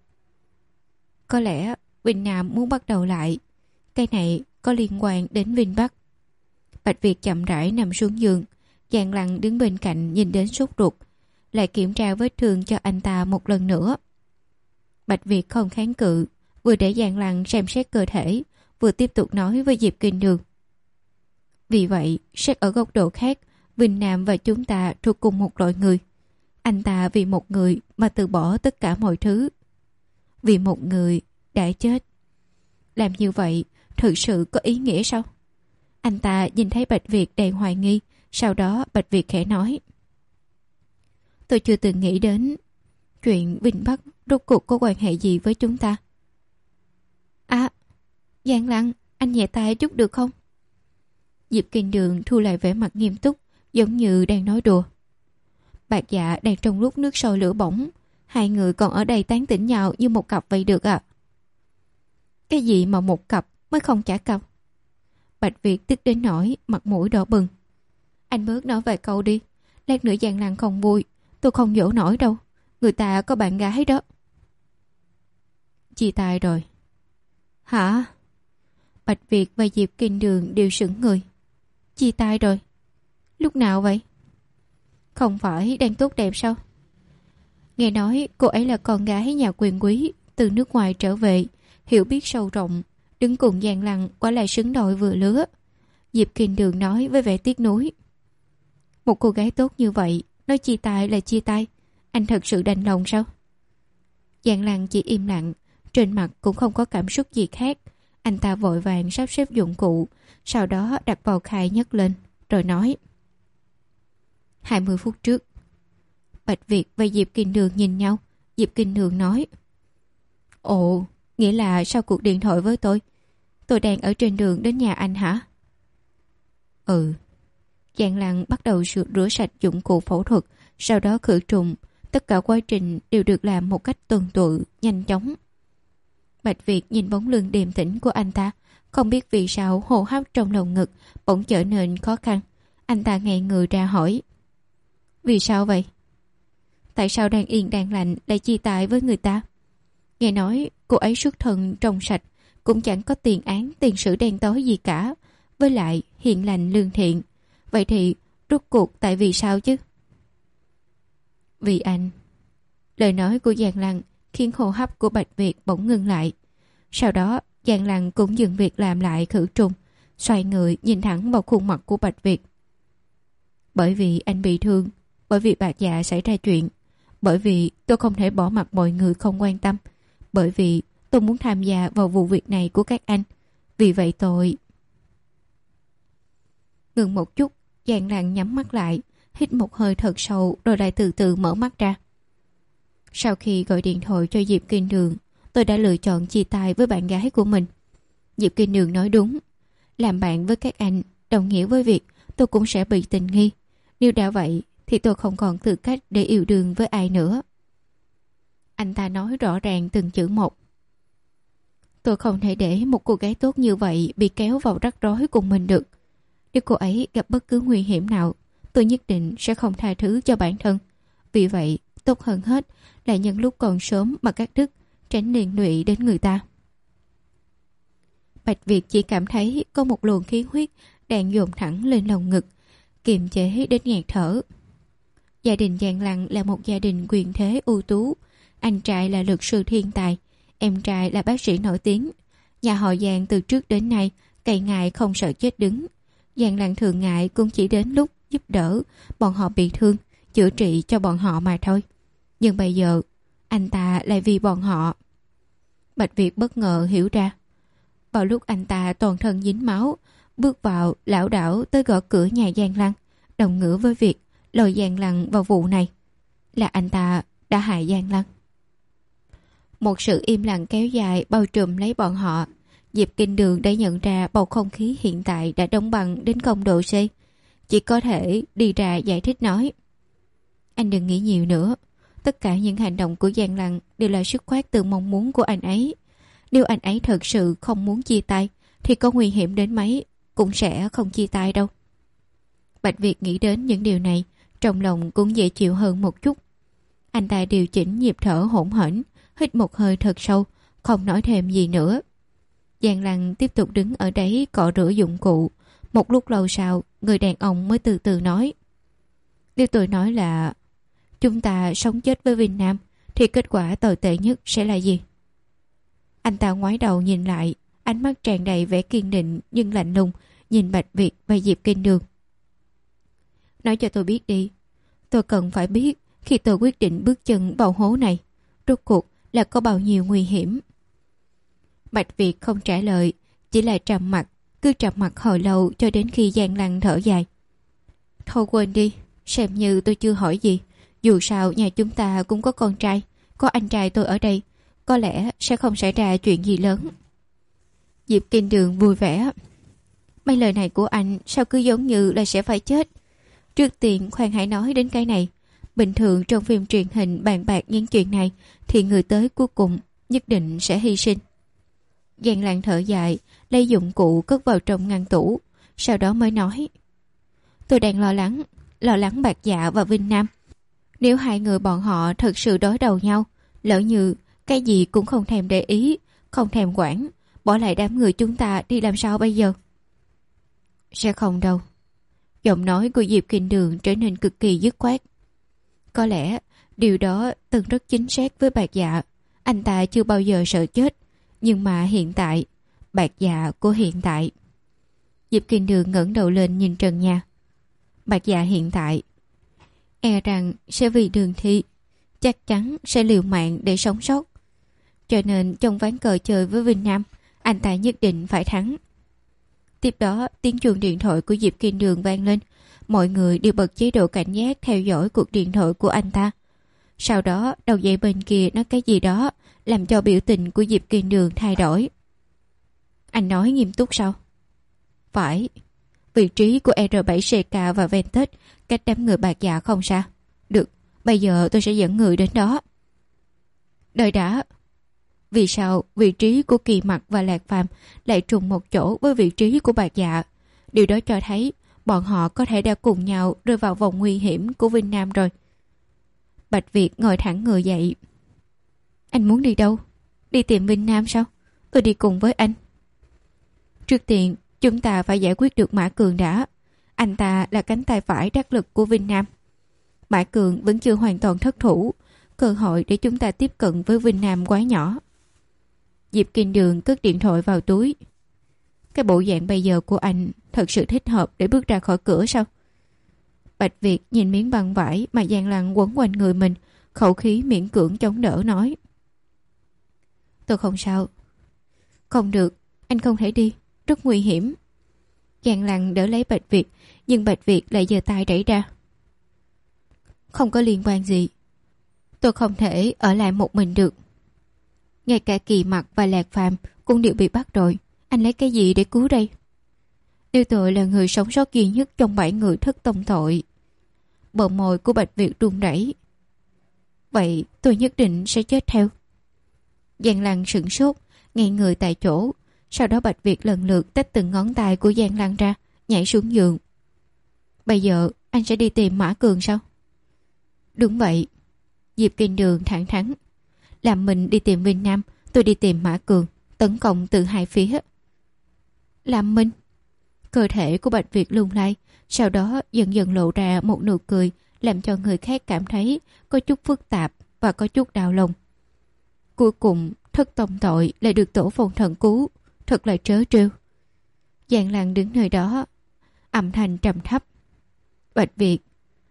Có lẽ Vinh Nam muốn bắt đầu lại. Cái này có liên quan đến Vinh Bắc. Bạch Việt chậm rãi nằm xuống giường. Giang Lăng đứng bên cạnh nhìn đến sốt ruột, lại kiểm tra vết thương cho anh ta một lần nữa. Bạch Việt không kháng cự, vừa để Giang Lăng xem xét cơ thể, vừa tiếp tục nói với Diệp Kinh Đường. Vì vậy, xét ở góc độ khác, Vinh Nam và chúng ta thuộc cùng một loại người. Anh ta vì một người mà từ bỏ tất cả mọi thứ. Vì một người đã chết. Làm như vậy thực sự có ý nghĩa sao? Anh ta nhìn thấy Bạch Việt đầy hoài nghi, sau đó Bạch Việt khẽ nói. Tôi chưa từng nghĩ đến chuyện Vinh Bắc rốt cuộc có quan hệ gì với chúng ta. À, Giang Lăng, anh nhẹ tay chút được không? Diệp Kinh Đường thu lại vẻ mặt nghiêm túc, giống như đang nói đùa. Bạc Dạ đang trong lúc nước sôi lửa bỏng. Hai người còn ở đây tán tỉnh nhau như một cặp vậy được à? Cái gì mà một cặp mới không trả cặp? Bạch Việt tức đến nỗi mặt mũi đỏ bừng. Anh bớt nói vài câu đi. Lát nữa Giang Lăng không vui, tôi không dỗ nổi đâu. Người ta có bạn gái đó. Chia tay rồi. Hả? Bạch Việt và Diệp Kinh Đường đều sững người. Chia tay rồi? Lúc nào vậy? Không phải đang tốt đẹp sao? Nghe nói cô ấy là con gái nhà quyền quý từ nước ngoài trở về, hiểu biết sâu rộng, đứng cùng Giang Lăng quả là xứng đôi vừa lứa. Diệp Kinh Đường nói với vẻ tiếc nuối. Một cô gái tốt như vậy, nói chia tay là chia tay, anh thật sự đành lòng sao? Giang Lăng chỉ im lặng, trên mặt cũng không có cảm xúc gì khác. Anh ta vội vàng sắp xếp dụng cụ, sau đó đặt vào khai nhấc lên, rồi nói. Hai mươi phút trước. Bạch Việt và Diệp Kinh Đường nhìn nhau. Diệp Kinh Đường nói. Ồ, nghĩa là sau cuộc điện thoại với tôi, tôi đang ở trên đường đến nhà anh hả? Ừ. Giang Lăng bắt đầu rửa, rửa sạch dụng cụ phẫu thuật, sau đó khử trùng. Tất cả quá trình đều được làm một cách tuần tự, nhanh chóng. Bạch Việt nhìn bóng lưng điềm tĩnh của anh ta, không biết vì sao hô hấp trong lồng ngực bỗng trở nên khó khăn. Anh ta ngây người ra hỏi. Vì sao vậy? Tại sao đang yên đang lành lại chia tay với người ta? Nghe nói cô ấy xuất thân trong sạch, cũng chẳng có tiền án tiền sử đen tối gì cả, với lại hiền lành lương thiện. Vậy thì rốt cuộc tại vì sao chứ? Vì anh. Lời nói của Giang Lăng khiến hô hấp của Bạch Việt bỗng ngưng lại. Sau đó Giang Lăng cũng dừng việc làm lại khử trùng, xoay người nhìn thẳng vào khuôn mặt của Bạch Việt. Bởi vì anh bị thương, bởi vì Bạc Dạ xảy ra chuyện, bởi vì tôi không thể bỏ mặc mọi người không quan tâm, bởi vì tôi muốn tham gia vào vụ việc này của các anh. Vì vậy tôi... Ngừng một chút, Giang Lăng nhắm mắt lại, hít một hơi thật sâu rồi lại từ từ mở mắt ra. Sau khi gọi điện thoại cho Diệp Kinh Đường, tôi đã lựa chọn chia tay với bạn gái của mình. Diệp Kinh Đường nói đúng. Làm bạn với các anh đồng nghĩa với việc tôi cũng sẽ bị tình nghi. Nếu đã vậy thì tôi không còn tư cách để yêu đương với ai nữa. Anh ta nói rõ ràng từng chữ một. Tôi không thể để một cô gái tốt như vậy bị kéo vào rắc rối cùng mình được. Nếu cô ấy gặp bất cứ nguy hiểm nào, tôi nhất định sẽ không tha thứ cho bản thân. Vì vậy, tốt hơn hết là nhân lúc còn sớm mà cắt đứt, tránh liên lụy đến người ta. Bạch Việt chỉ cảm thấy có một luồng khí huyết đang dồn thẳng lên lồng ngực, kiềm chế đến nghẹt thở. Gia đình Giang Lăng là một gia đình quyền thế ưu tú. Anh trai là luật sư thiên tài, em trai là bác sĩ nổi tiếng. Nhà họ Giang từ trước đến nay cày ngại không sợ chết đứng. Giang Lăng thường ngại cũng chỉ đến lúc giúp đỡ bọn họ bị thương, chữa trị cho bọn họ mà thôi. Nhưng bây giờ anh ta lại vì bọn họ. Bạch Việt bất ngờ hiểu ra. Vào lúc anh ta toàn thân dính máu, bước vào lảo đảo tới gõ cửa nhà Giang Lăng, đồng nghĩa với việc lôi Giang Lăng vào vụ này. Là anh ta đã hại Giang Lăng. Một sự im lặng kéo dài bao trùm lấy bọn họ. Diệp Kinh Đường đã nhận ra bầu không khí hiện tại đã đóng băng đến không độ C. Chỉ có thể đi ra giải thích nói. Anh đừng nghĩ nhiều nữa. Tất cả những hành động của Giang Lăng đều là xuất phát từ mong muốn của anh ấy. Nếu anh ấy thật sự không muốn chia tay thì có nguy hiểm đến mấy cũng sẽ không chia tay đâu. Bạch Việt nghĩ đến những điều này, trong lòng cũng dễ chịu hơn một chút. Anh ta điều chỉnh nhịp thở hỗn hển, hít một hơi thật sâu, không nói thêm gì nữa. Giang Lăng tiếp tục đứng ở đấy cọ rửa dụng cụ. Một lúc lâu sau, người đàn ông mới từ từ nói. Nếu tôi nói là chúng ta sống chết với Vinh Nam thì kết quả tồi tệ nhất sẽ là gì? Anh ta ngoái đầu nhìn lại, ánh mắt tràn đầy vẻ kiên định nhưng lạnh lùng, nhìn Bạch Việt và Diệp Kinh Đường. Nói cho tôi biết đi. Tôi cần phải biết khi tôi quyết định bước chân vào hố này, rốt cuộc là có bao nhiêu nguy hiểm. Bạch Việt không trả lời, chỉ là trầm mặt, cứ trầm mặt hồi lâu cho đến khi Giang Lăng thở dài. Thôi quên đi, xem như tôi chưa hỏi gì. Dù sao nhà chúng ta cũng có con trai, có anh trai tôi ở đây, có lẽ sẽ không xảy ra chuyện gì lớn. Diệp Kinh Đường vui vẻ. Mấy lời này của anh sao cứ giống như là sẽ phải chết. Trước tiên khoan hãy nói đến cái này. Bình thường trong phim truyền hình bàn bạc những chuyện này thì người tới cuối cùng nhất định sẽ hy sinh. Giang Lan thở dài, lấy dụng cụ cất vào trong ngăn tủ, sau đó mới nói: Tôi đang lo lắng, lo lắng Bạc Dạ và Vinh Nam. Nếu hai người bọn họ thật sự đối đầu nhau, lỡ như cái gì cũng không thèm để ý, không thèm quản, bỏ lại đám người chúng ta đi làm sao bây giờ? Sẽ không đâu. Giọng nói của Diệp Kinh Đường trở nên cực kỳ dứt khoát. Có lẽ điều đó từng rất chính xác với Bạc Dạ. Anh ta chưa bao giờ sợ chết. Nhưng mà hiện tại, Bạc Dạ của hiện tại. Diệp Kinh Đường ngẩng đầu lên nhìn trần nhà. Bạc Dạ hiện tại e rằng sẽ vì Đường Thi, chắc chắn sẽ liều mạng để sống sót. Cho nên trong ván cờ chơi với Vinh Nam, anh ta nhất định phải thắng. Tiếp đó tiếng chuông điện thoại của Diệp Kinh Đường vang lên. Mọi người đều bật chế độ cảnh giác theo dõi cuộc điện thoại của anh ta. Sau đó đầu dây bên kia nói cái gì đó, làm cho biểu tình của Diệp Kinh Đường thay đổi. Anh nói nghiêm túc sao? Phải. Vị trí của R bảy C K và Ventus cách đám người Bạc Dạ không xa. Được, bây giờ tôi sẽ dẫn người đến đó. Đợi đã. Vì sao vị trí của Kỳ Mặc và Lạc Phàm lại trùng một chỗ với vị trí của Bạc Dạ? Điều đó cho thấy bọn họ có thể đã cùng nhau rơi vào vòng nguy hiểm của Vinh Nam rồi. Bạch Việt ngồi thẳng người dậy. Anh muốn đi đâu? Đi tìm Vinh Nam sao? Tôi đi cùng với anh. Trước tiên, chúng ta phải giải quyết được Mã Cường đã. Anh ta là cánh tay phải đắc lực của Vinh Nam. Mã Cường vẫn chưa hoàn toàn thất thủ. Cơ hội để chúng ta tiếp cận với Vinh Nam quá nhỏ. Diệp Kinh Đường cất điện thoại vào túi. Cái bộ dạng bây giờ của anh thật sự thích hợp để bước ra khỏi cửa sao? Bạch Việt nhìn miếng băng vải mà Giang Lăng quấn quanh người mình, khẩu khí miễn cưỡng chống đỡ nói: Tôi không sao. Không được, anh không thể đi, rất nguy hiểm. Giang Lăng đỡ lấy Bạch Việt, nhưng Bạch Việt lại giơ tay đẩy ra. Không có liên quan gì. Tôi không thể ở lại một mình được. Ngay cả Kỳ Mặc và Lạc Phàm cũng đều bị bắt rồi. Anh lấy cái gì để cứu đây? Nếu tôi là người sống sót duy nhất trong bảy người thất tông tội. Bờ môi của Bạch Việt run rẩy. Vậy tôi nhất định sẽ chết theo. Giang Lăng sửng sốt, ngay người tại chỗ. Sau đó Bạch Việt lần lượt tách từng ngón tay của Giang Lăng ra, nhảy xuống giường. Bây giờ anh sẽ đi tìm Mã Cường sao? Đúng vậy. Diệp Kinh Đường thẳng thắn. Làm mình đi tìm Vinh Nam, tôi đi tìm Mã Cường, tấn công từ hai phía. Làm mình. Cơ thể của Bạch Việt lung lay, sau đó dần dần lộ ra một nụ cười, làm cho người khác cảm thấy có chút phức tạp và có chút đau lòng. Cuối cùng thất tông tội lại được tổ phong thần cứu, thật là trớ trêu. Giang Lăng đứng nơi đó, âm thanh trầm thấp. Bạch Việt,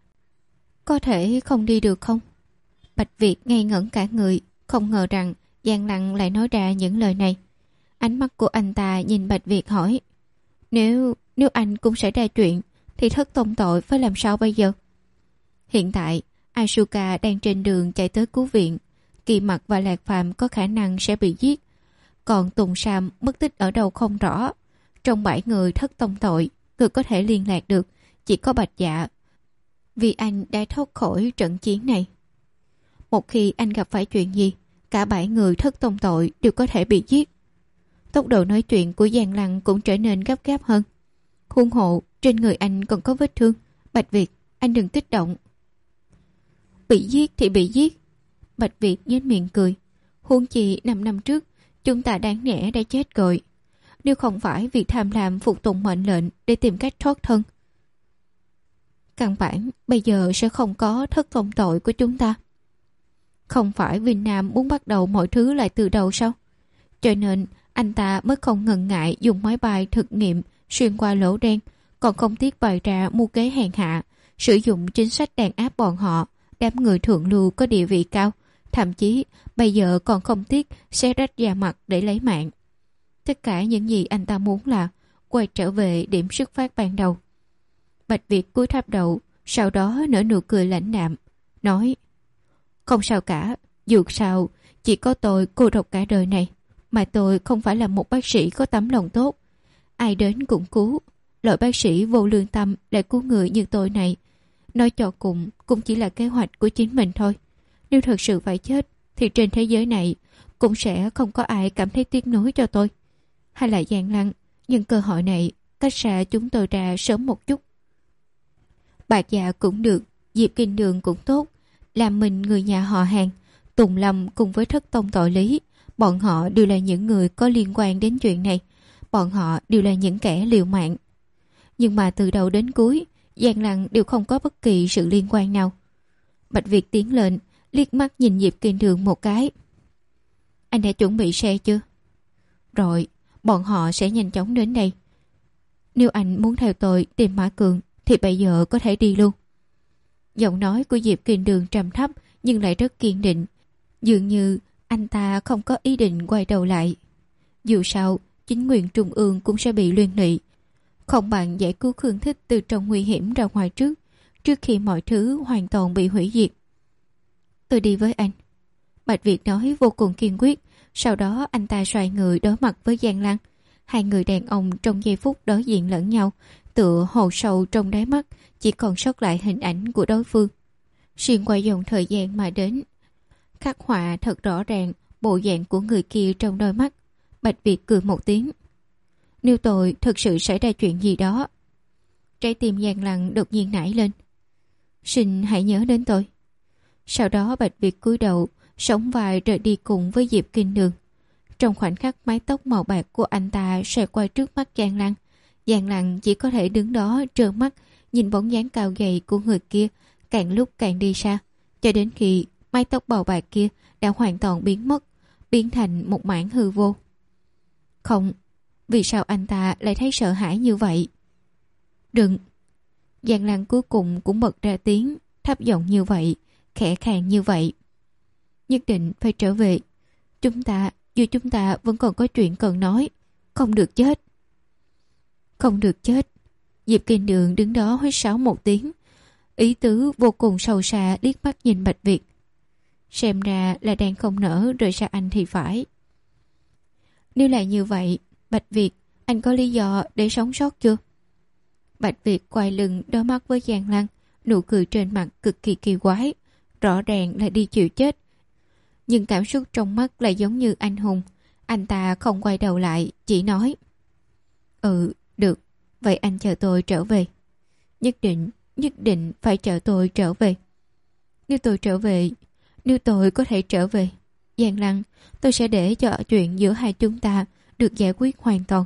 có thể không đi được không? Bạch Việt ngây ngẩn cả người, không ngờ rằng Giang Lăng lại nói ra những lời này. Ánh mắt của anh ta nhìn Bạch Việt hỏi: Nếu nếu anh cũng xảy ra chuyện thì thất tông tội phải làm sao bây giờ? Hiện tại Asuka đang trên đường chạy tới cứu viện. Kỳ Mặc và Lạc Phàm có khả năng sẽ bị giết. Còn Tùng Sam mất tích ở đâu không rõ. Trong bảy người thất tông tội, người có thể liên lạc được chỉ có Bạch Dạ, vì anh đã thoát khỏi trận chiến này. Một khi anh gặp phải chuyện gì, cả bảy người thất tông tội đều có thể bị giết. Tốc độ nói chuyện của Giang Lăng cũng trở nên gấp gáp hơn. Huống hộ trên người anh còn có vết thương. Bạch Việt, anh đừng kích động. Bị giết thì bị giết. Bạch Việt nhếch miệng cười. Huống chi năm năm trước chúng ta đáng lẽ đã chết rồi. Nếu không phải vì tham lam phục tùng mệnh lệnh để tìm cách thoát thân, căn bản bây giờ sẽ không có thất tông tội của chúng ta. Không phải Vinh Nam muốn bắt đầu mọi thứ lại từ đầu sao? Cho nên anh ta mới không ngần ngại dùng máy bay thực nghiệm xuyên qua lỗ đen, còn không tiếc bày ra mưu kế hèn hạ, sử dụng chính sách đàn áp bọn họ, đám người thượng lưu có địa vị cao, thậm chí bây giờ còn không tiếc xé rách da mặt để lấy mạng. Tất cả những gì anh ta muốn là quay trở về điểm xuất phát ban đầu. Bạch Việt cúi thấp đầu, sau đó nở nụ cười lãnh đạm, nói: Không sao cả, dù sao chỉ có tôi cô độc cả đời này, mà tôi không phải là một bác sĩ có tấm lòng tốt. Ai đến cũng cứu. Loại bác sĩ vô lương tâm lại cứu người như tôi này, Nói cho cùng cũng chỉ là kế hoạch của chính mình thôi. Nếu thật sự phải chết thì trên thế giới này cũng sẽ không có ai cảm thấy tiếc nuối cho tôi. Hay là Giang Lăng, nhưng cơ hội này cách xa chúng tôi ra sớm một chút. Bạc Dạ cũng được, Diệp Kinh Đường cũng tốt. Làm mình người nhà họ hàng, Tùng Lâm cùng với thất tông tội lý, bọn họ đều là những người có liên quan đến chuyện này. Bọn họ đều là những kẻ liều mạng. Nhưng mà từ đầu đến cuối, Giang Lăng đều không có bất kỳ sự liên quan nào. Bạch Việt tiến lên, liếc mắt nhìn Diệp Kinh Đường một cái. Anh đã chuẩn bị xe chưa? Rồi, bọn họ sẽ nhanh chóng đến đây. Nếu anh muốn theo tôi tìm Mã Cường thì bây giờ có thể đi luôn. Giọng nói của Diệp Kinh Đường trầm thấp nhưng lại rất kiên định. Dường như anh ta không có ý định quay đầu lại. Dù sao, chính quyền trung ương cũng sẽ bị liên lụy. Không bằng giải cứu Khương Thích từ trong nguy hiểm ra ngoài trước, trước khi mọi thứ hoàn toàn bị hủy diệt. Tôi đi với anh. Bạch Việt nói vô cùng kiên quyết. Sau đó anh ta xoay người đối mặt với Giang Lăng. Hai người đàn ông trong giây phút đối diện lẫn nhau, tựa hồ sâu trong đáy mắt chỉ còn sót lại hình ảnh của đối phương. Xuyên qua dòng thời gian mà đến, khắc họa thật rõ ràng bộ dạng của người kia trong đôi mắt. Bạch Việt cười một tiếng. Nếu tôi thực sự xảy ra chuyện gì đó. Trái tim Giang Lăng đột nhiên nảy lên. Xin hãy nhớ đến tôi. Sau đó Bạch Việt cúi đầu, sóng vai rời đi cùng với Diệp Kinh Đường. Trong khoảnh khắc mái tóc màu bạc của anh ta xẹt qua trước mắt Giang Lăng, Giang Lăng chỉ có thể đứng đó trợn mắt nhìn bóng dáng cao gầy của người kia càng lúc càng đi xa, cho đến khi mái tóc màu bạc kia đã hoàn toàn biến mất, biến thành một mảng hư vô. Không, vì sao anh ta lại thấy sợ hãi như vậy? Đừng! Giang Lăng cuối cùng cũng bật ra tiếng, thấp giọng như vậy, khẽ khàng như vậy. Nhất định phải trở về. Chúng ta, dù chúng ta vẫn còn có chuyện cần nói. Không được chết. Không được chết. Diệp Kinh Đường đứng đó huýt sáo một tiếng. Ý tứ vô cùng sâu xa liếc mắt nhìn Bạch Việt. Xem ra là đang không nỡ rời xa anh thì phải. Nếu là như vậy, Bạch Việt, anh có lý do để sống sót chưa? Bạch Việt quay lưng đối mắt với Giang Lăng, nụ cười trên mặt cực kỳ kỳ quái. Rõ ràng là đi chịu chết. Nhưng cảm xúc trong mắt lại giống như anh hùng. Anh ta không quay đầu lại, chỉ nói. Ừ, được, vậy anh chờ tôi trở về. Nhất định, nhất định phải chờ tôi trở về. Nếu tôi trở về, nếu tôi có thể trở về, Giang Lăng, tôi sẽ để cho chuyện giữa hai chúng ta được giải quyết hoàn toàn.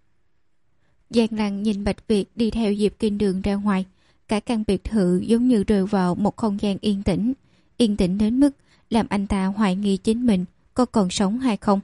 Giang Lăng nhìn Bạch Việt đi theo Diệp Kinh Đường ra ngoài. Cả căn biệt thự giống như rơi vào một không gian yên tĩnh. Yên tĩnh đến mức làm anh ta hoài nghi chính mình có còn sống hay không.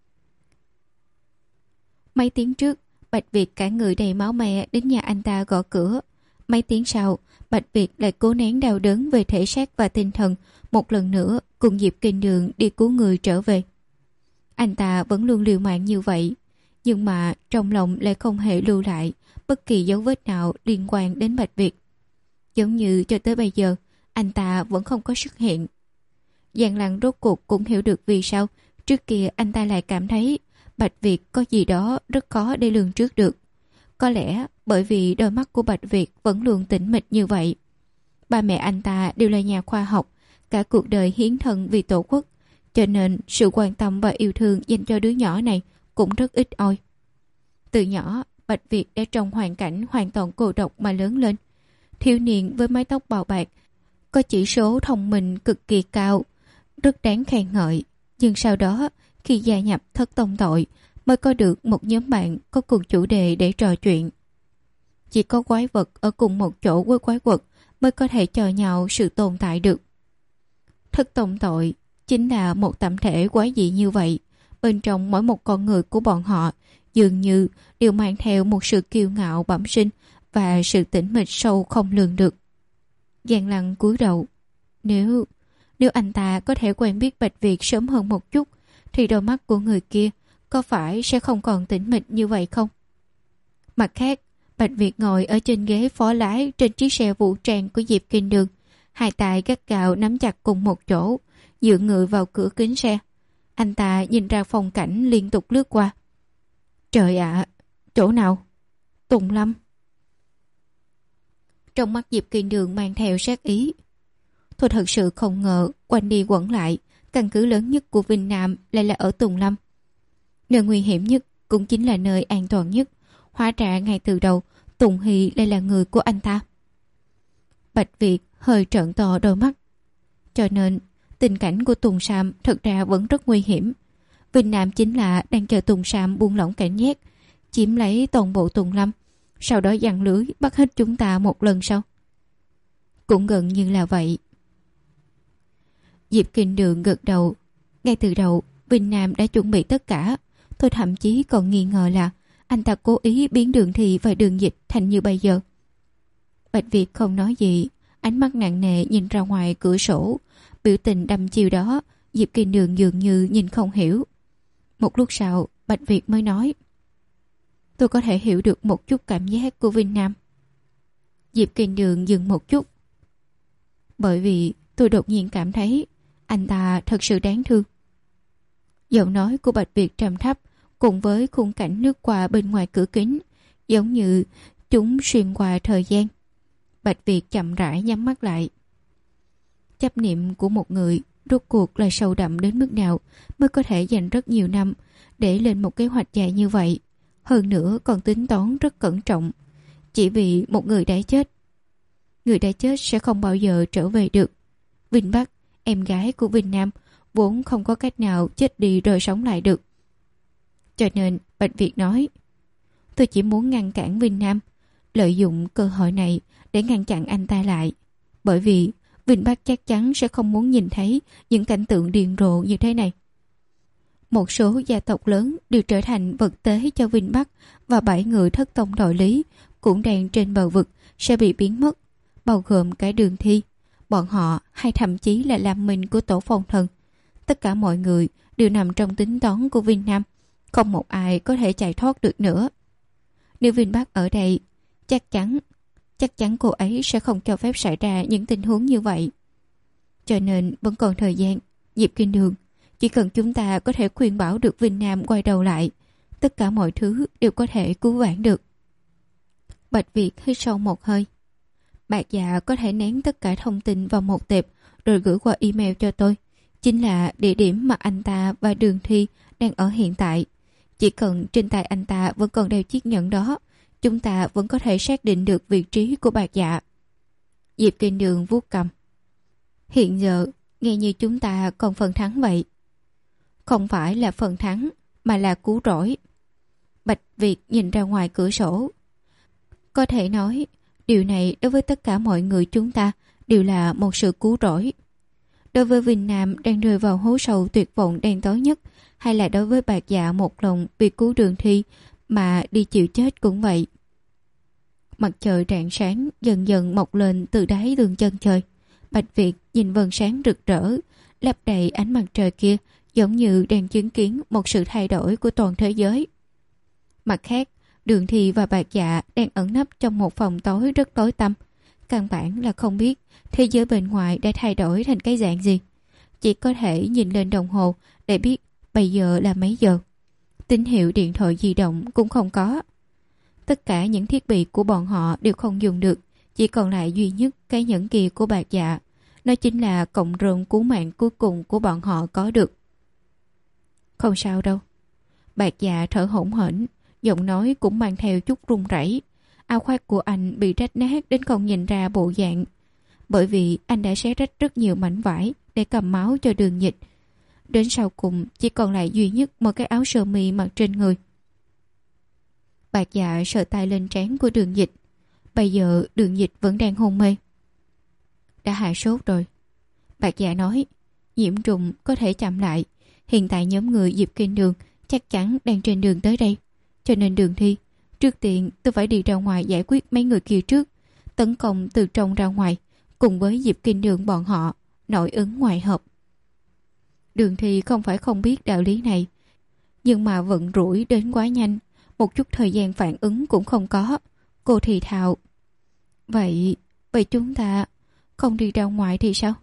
Mấy tiếng trước, Bạch Việt cả người đầy máu me đến nhà anh ta gõ cửa. Mấy tiếng sau, Bạch Việt lại cố nén đau đớn về thể xác và tinh thần, một lần nữa cùng Diệp Kinh Đường đi cứu người trở về. Anh ta vẫn luôn liều mạng như vậy, nhưng mà trong lòng lại không hề lưu lại bất kỳ dấu vết nào liên quan đến Bạch Việt. Giống như cho tới bây giờ, anh ta vẫn không có xuất hiện. Giang Lăng rốt cuộc cũng hiểu được vì sao trước kia anh ta lại cảm thấy Bạch Việt có gì đó rất khó để lường trước được. Có lẽ bởi vì đôi mắt của Bạch Việt vẫn luôn tĩnh mịch như vậy. Ba mẹ anh ta đều là nhà khoa học, cả cuộc đời hiến thân vì tổ quốc, cho nên sự quan tâm và yêu thương dành cho đứa nhỏ này cũng rất ít ỏi. Từ nhỏ, Bạch Việt đã trong hoàn cảnh hoàn toàn cô độc mà lớn lên. Thiếu niên với mái tóc bào bạc, có chỉ số thông minh cực kỳ cao, rất đáng khen ngợi. Nhưng sau đó, khi gia nhập thất tông tội, mới có được một nhóm bạn có cùng chủ đề để trò chuyện. Chỉ có quái vật ở cùng một chỗ với quái vật mới có thể cho nhau sự tồn tại được. Thất tông tội chính là một tập thể quái dị như vậy. Bên trong mỗi một con người của bọn họ dường như đều mang theo một sự kiêu ngạo bẩm sinh và sự tĩnh mịch sâu không lường được. Giang Lăng cúi đầu. Nếu, nếu anh ta có thể quen biết Bạch Việt sớm hơn một chút, thì đôi mắt của người kia có phải sẽ không còn tĩnh mịch như vậy không? Mặt khác, Bạch Việt ngồi ở trên ghế phó lái trên chiếc xe vũ trang của Diệp Kinh Đường, hai tay gắt gao nắm chặt cùng một chỗ, dựa người vào cửa kính xe. Anh ta nhìn ra phong cảnh liên tục lướt qua. Trời ạ, à, chỗ nào? Tùng Lâm. Trong mắt Diệp Kiên Đường mang theo sát ý. Tôi thật sự không ngờ quanh đi quẩn lại, căn cứ lớn nhất của Vinh Nam lại là ở Tùng Lâm. Nơi nguy hiểm nhất cũng chính là nơi an toàn nhất. Hóa ra ngay từ đầu Tùng Hy lại là người của anh ta. Bạch Việt hơi trợn to đôi mắt. Cho nên tình cảnh của Tùng Sam thật ra vẫn rất nguy hiểm. Vinh Nam chính là đang chờ Tùng Sam buông lỏng cảnh giác, chiếm lấy toàn bộ Tùng Lâm, sau đó giăng lưới bắt hết chúng ta một lần sau. Cũng gần như là vậy. Diệp Kinh Đường gật đầu. Ngay từ đầu Vinh Nam đã chuẩn bị tất cả. Tôi thậm chí còn nghi ngờ là anh ta cố ý biến Đường Thi và Đường Dịch thành như bây giờ. Bạch Việt không nói gì, ánh mắt nặng nề nhìn ra ngoài cửa sổ. Biểu tình đăm chiêu đó Diệp Kinh Đường dường như nhìn không hiểu. Một lúc sau Bạch Việt mới nói: tôi có thể hiểu được một chút cảm giác của Vinh Nam. Diệp Kinh Đường dừng một chút. Bởi vì tôi đột nhiên cảm thấy anh ta thật sự đáng thương. Giọng nói của Bạch Việt trầm thấp, cùng với khung cảnh nước qua bên ngoài cửa kính, giống như chúng xuyên qua thời gian. Bạch Việt chậm rãi nhắm mắt lại. Chấp niệm của một người rốt cuộc là sâu đậm đến mức nào mới có thể dành rất nhiều năm để lên một kế hoạch dài như vậy, hơn nữa còn tính toán rất cẩn trọng, chỉ vì một người đã chết. Người đã chết sẽ không bao giờ trở về được. Vinh Bắc, em gái của Vinh Nam, vốn không có cách nào chết đi rồi sống lại được. Cho nên Bạch Việt nói: tôi chỉ muốn ngăn cản Vinh Nam, lợi dụng cơ hội này để ngăn chặn anh ta lại. Bởi vì Vinh Bắc chắc chắn sẽ không muốn nhìn thấy những cảnh tượng điên rồ như thế này. Một số gia tộc lớn đều trở thành vật tế cho Vinh Bắc, và bảy người thất tông đội lý cũng đang trên bờ vực sẽ bị biến mất, bao gồm cả Đường Thi, bọn họ hay thậm chí là Lam Minh của tổ phong thần. Tất cả mọi người đều nằm trong tính toán của Vinh Nam, không một ai có thể chạy thoát được nữa. Nếu Vinh Bắc ở đây, chắc chắn chắc chắn cô ấy sẽ không cho phép xảy ra những tình huống như vậy. Cho nên vẫn còn thời gian. Diệp Kinh Đường, chỉ cần chúng ta có thể khuyên bảo được Vinh Nam quay đầu lại, tất cả mọi thứ đều có thể cứu vãn được. Bạch Việt hít sâu một hơi. Bạc Dạ có thể nén tất cả thông tin vào một tệp rồi gửi qua email cho tôi. Chính là địa điểm mà anh ta và Đường Thi đang ở hiện tại. Chỉ cần trên tay anh ta vẫn còn đeo chiếc nhẫn đó, chúng ta vẫn có thể xác định được vị trí của Bạc Dạ. Diệp Kinh Đường vuốt cầm. Hiện giờ nghe như chúng ta còn phần thắng vậy. Không phải là phần thắng, mà là cứu rỗi. Bạch Việt nhìn ra ngoài cửa sổ. Có thể nói điều này đối với tất cả mọi người chúng ta đều là một sự cứu rỗi. Đối với Vinh Nam đang rơi vào hố sâu tuyệt vọng đen tối nhất, hay là đối với Bạc Dạ một lòng vì cứu Đường Thi mà đi chịu chết cũng vậy. Mặt trời rạng sáng dần dần mọc lên từ đáy đường chân trời. Bạch Việt nhìn vầng sáng rực rỡ lấp đầy ánh mặt trời kia, giống như đang chứng kiến một sự thay đổi của toàn thế giới. Mặt khác, Đường Thi và Bạc Dạ đang ẩn nấp trong một phòng tối rất tối tăm. Căn bản là không biết thế giới bên ngoài đã thay đổi thành cái dạng gì. Chỉ có thể nhìn lên đồng hồ để biết bây giờ là mấy giờ. Tín hiệu điện thoại di động cũng không có. Tất cả những thiết bị của bọn họ đều không dùng được, chỉ còn lại duy nhất cái nhẫn kia của Bạc Dạ. Nó chính là cộng rơm cứu mạng cuối cùng của bọn họ có được. Không sao đâu. Bạc Dạ thở hổn hển, giọng nói cũng mang theo chút run rẩy. Áo khoác của anh bị rách nát đến không nhìn ra bộ dạng, bởi vì anh đã xé rách rất nhiều mảnh vải để cầm máu cho Đường Dịch. Đến sau cùng chỉ còn lại duy nhất một cái áo sơ mi mặc trên người. Bạc Dạ sờ tay lên trán của Đường Dịch. Bây giờ Đường Dịch vẫn đang hôn mê. Đã hạ sốt rồi. Bạc Dạ nói, nhiễm trùng có thể chậm lại. Hiện tại nhóm người Diệp Kinh Đường chắc chắn đang trên đường tới đây. Cho nên Đường Thi, trước tiên tôi phải đi ra ngoài giải quyết mấy người kia trước. Tấn công từ trong ra ngoài, cùng với Diệp Kinh Đường bọn họ, nội ứng ngoại hợp. Đường Thi không phải không biết đạo lý này, nhưng mà vận rủi đến quá nhanh, một chút thời gian phản ứng cũng không có. Cô thì thào, Vậy, vậy chúng ta không đi ra ngoài thì sao?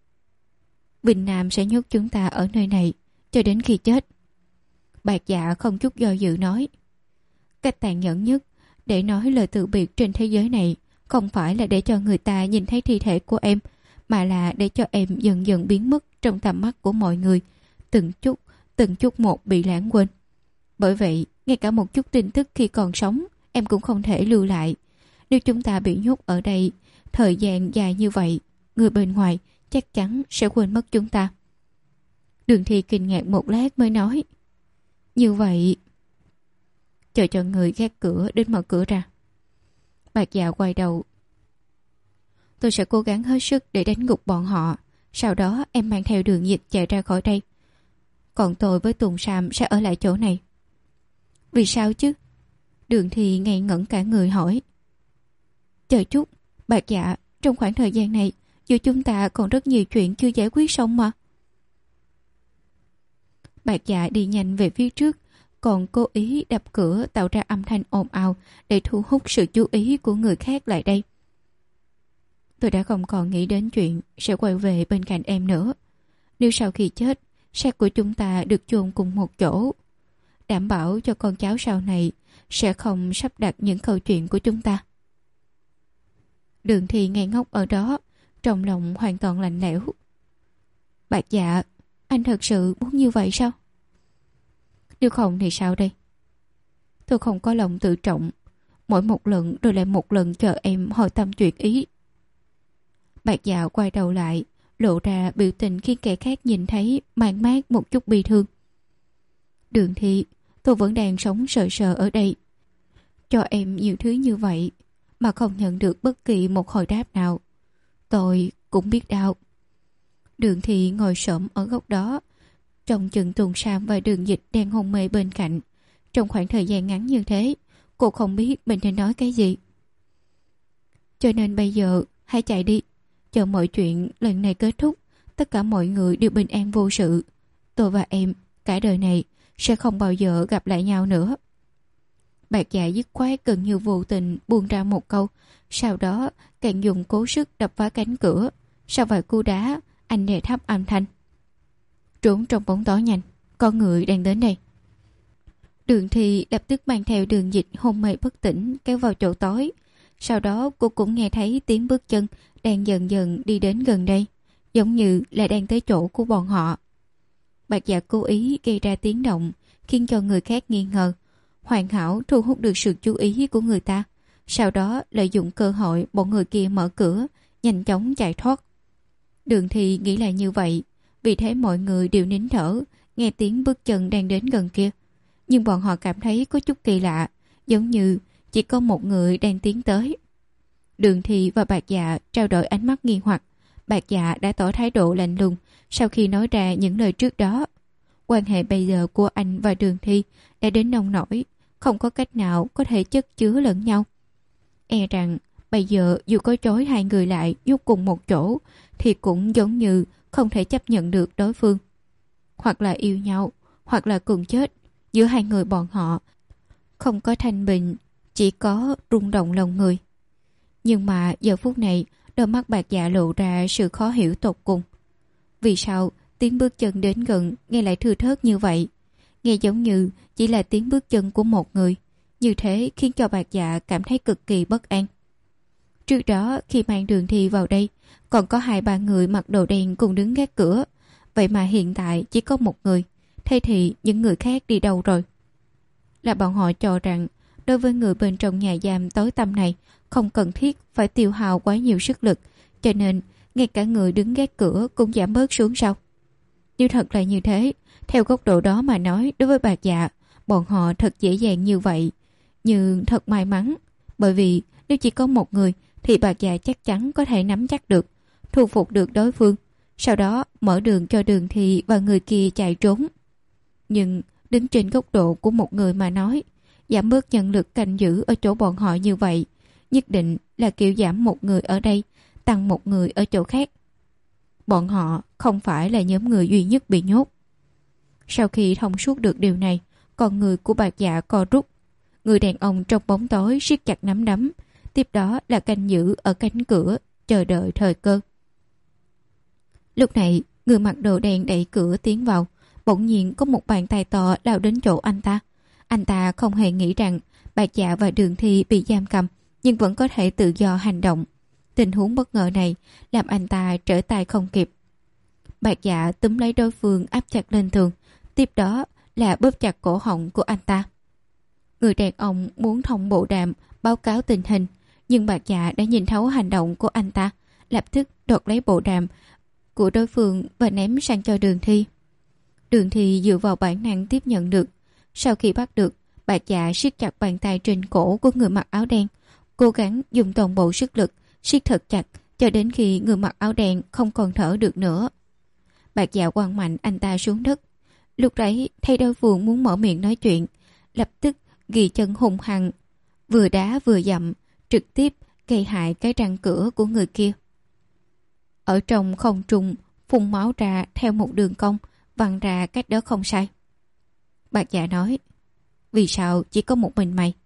Vinh Nam sẽ nhốt chúng ta ở nơi này cho đến khi chết. Bạc Dạ không chút do dự nói, cách tàn nhẫn nhất để nói lời từ biệt trên thế giới này không phải là để cho người ta nhìn thấy thi thể của em, mà là để cho em dần dần biến mất trong tầm mắt của mọi người, từng chút, từng chút một bị lãng quên. Bởi vậy, ngay cả một chút tin tức khi còn sống, em cũng không thể lưu lại. Nếu chúng ta bị nhốt ở đây thời gian dài như vậy, người bên ngoài chắc chắn sẽ quên mất chúng ta. Đường Thi kinh ngạc một lát mới nói, như vậy... Chờ cho người gác cửa đến mở cửa ra. Bạc Dạ quay đầu. Tôi sẽ cố gắng hết sức để đánh gục bọn họ. Sau đó em mang theo Đường Dịch chạy ra khỏi đây. Còn tôi với Tùng Sam sẽ ở lại chỗ này. Vì sao chứ? Đường Thi ngây ngẩn cả người hỏi. Chờ chút, Bạc Dạ, trong khoảng thời gian này giữa chúng ta còn rất nhiều chuyện chưa giải quyết xong mà. Bạc Dạ đi nhanh về phía trước, còn cố ý đập cửa tạo ra âm thanh ồn ào để thu hút sự chú ý của người khác lại đây. Tôi đã không còn nghĩ đến chuyện sẽ quay về bên cạnh em nữa. Nếu sau khi chết, xác của chúng ta được chôn cùng một chỗ, đảm bảo cho con cháu sau này sẽ không sắp đặt những câu chuyện của chúng ta. Đường Thi ngây ngốc ở đó, trong lòng hoàn toàn lạnh lẽo. Bạc Dạ, anh thật sự muốn như vậy sao? Nếu không thì sao đây? Tôi không có lòng tự trọng, mỗi một lần rồi lại một lần chờ em hỏi tâm chuyện ý. Bạc Dạ quay đầu lại, lộ ra biểu tình khiến kẻ khác nhìn thấy mang mát một chút bi thương. Đường Thi, tôi vẫn đang sống sờ sờ ở đây. Cho em nhiều thứ như vậy mà không nhận được bất kỳ một hồi đáp nào. Tôi cũng biết đau. Đường Thi ngồi xổm ở góc đó, trông chừng Tùng Sam và Đường Dịch đang hôn mê bên cạnh. Trong khoảng thời gian ngắn như thế, cô không biết mình nên nói cái gì. Cho nên bây giờ hãy chạy đi, chờ mọi chuyện lần này kết thúc, tất cả mọi người đều bình an vô sự. Tôi và em cả đời này sẽ không bao giờ gặp lại nhau nữa. Bạc Dạ dứt khoát gần như vô tình buông ra một câu, sau đó càng dùng cố sức đập phá cánh cửa. Sau vài cú đá, anh đè thấp âm thanh. Trốn trong bóng tối nhanh, có người đang đến đây. Đường Thi lập tức mang theo Đường Dịch hôn mê bất tỉnh kéo vào chỗ tối. Sau đó cô cũng nghe thấy tiếng bước chân đang dần dần đi đến gần đây, giống như là đang tới chỗ của bọn họ. Bạc Dạ cố ý gây ra tiếng động khiến cho người khác nghi ngờ, hoàn hảo thu hút được sự chú ý của người ta. Sau đó lợi dụng cơ hội bọn người kia mở cửa, nhanh chóng chạy thoát. Đường Thi nghĩ là như vậy, vì thế mọi người đều nín thở nghe tiếng bước chân đang đến gần kia. Nhưng bọn họ cảm thấy có chút kỳ lạ, giống như chỉ có một người đang tiến tới. Đường Thi và Bạc Dạ trao đổi ánh mắt nghi hoặc. Bạc Dạ đã tỏ thái độ lạnh lùng sau khi nói ra những lời trước đó. Quan hệ bây giờ của anh và Đường Thi đã đến nông nổi, không có cách nào có thể chất chứa lẫn nhau. E rằng bây giờ dù có trói hai người lại nhốt cùng một chỗ thì cũng giống như không thể chấp nhận được đối phương. Hoặc là yêu nhau, hoặc là cùng chết. Giữa hai người bọn họ không có thanh bình, chỉ có rung động lòng người. Nhưng mà giờ phút này, đôi mắt Bạc Dạ lộ ra sự khó hiểu tột cùng. Vì sao tiếng bước chân đến gần nghe lại thưa thớt như vậy? Nghe giống như chỉ là tiếng bước chân của một người. Như thế khiến cho Bạc Dạ cảm thấy cực kỳ bất an. Trước đó khi mang Đường Thi vào đây, còn có hai ba người mặc đồ đen cùng đứng gác cửa. Vậy mà hiện tại chỉ có một người. Thế thì những người khác đi đâu rồi? Là bọn họ cho rằng đối với người bên trong nhà giam tối tăm này không cần thiết phải tiêu hao quá nhiều sức lực, cho nên ngay cả người đứng gác cửa cũng giảm bớt xuống sau. Nếu thật là như thế, theo góc độ đó mà nói, đối với Bạc Dạ, bọn họ thật dễ dàng như vậy. Nhưng thật may mắn, bởi vì nếu chỉ có một người thì Bạc Dạ chắc chắn có thể nắm chắc được, thu phục được đối phương, sau đó mở đường cho Đường Thi và người kia chạy trốn. Nhưng đứng trên góc độ của một người mà nói, giảm bớt nhân lực canh giữ ở chỗ bọn họ như vậy, nhất định là kiểu giảm một người ở đây, tăng một người ở chỗ khác. Bọn họ không phải là nhóm người duy nhất bị nhốt. Sau khi thông suốt được điều này, con người của Bạc Dạ co rút. Người đàn ông trong bóng tối siết chặt nắm đấm, tiếp đó là canh giữ ở cánh cửa, chờ đợi thời cơ. Lúc này, người mặc đồ đen đẩy cửa tiến vào, bỗng nhiên có một bàn tay to lao đến chỗ anh ta. Anh ta không hề nghĩ rằng Bạc Dạ và Đường Thi bị giam cầm, nhưng vẫn có thể tự do hành động. Tình huống bất ngờ này làm anh ta trở tay không kịp. Bạc Dạ túm lấy đối phương áp chặt lên tường, tiếp đó là bóp chặt cổ họng của anh ta. Người đàn ông muốn thông bộ đàm báo cáo tình hình, nhưng Bạc Dạ đã nhìn thấu hành động của anh ta, lập tức đoạt lấy bộ đàm của đối phương và ném sang cho Đường Thi. Đường Thi dựa vào bản năng tiếp nhận được. Sau khi bắt được, Bạc Dạ siết chặt bàn tay trên cổ của người mặc áo đen, cố gắng dùng toàn bộ sức lực siết thật chặt cho đến khi người mặc áo đen không còn thở được nữa. Bạc Dạ quăng mạnh anh ta xuống đất. Lúc đấy thấy đối phương muốn mở miệng nói chuyện, lập tức ghi chân hung hăng, vừa đá vừa dậm, trực tiếp gây hại cái răng cửa của người kia. Ở trong không trung phun máu ra theo một đường cong văng ra cách đó không sai. Bạc Dạ nói: vì sao chỉ có một mình mày?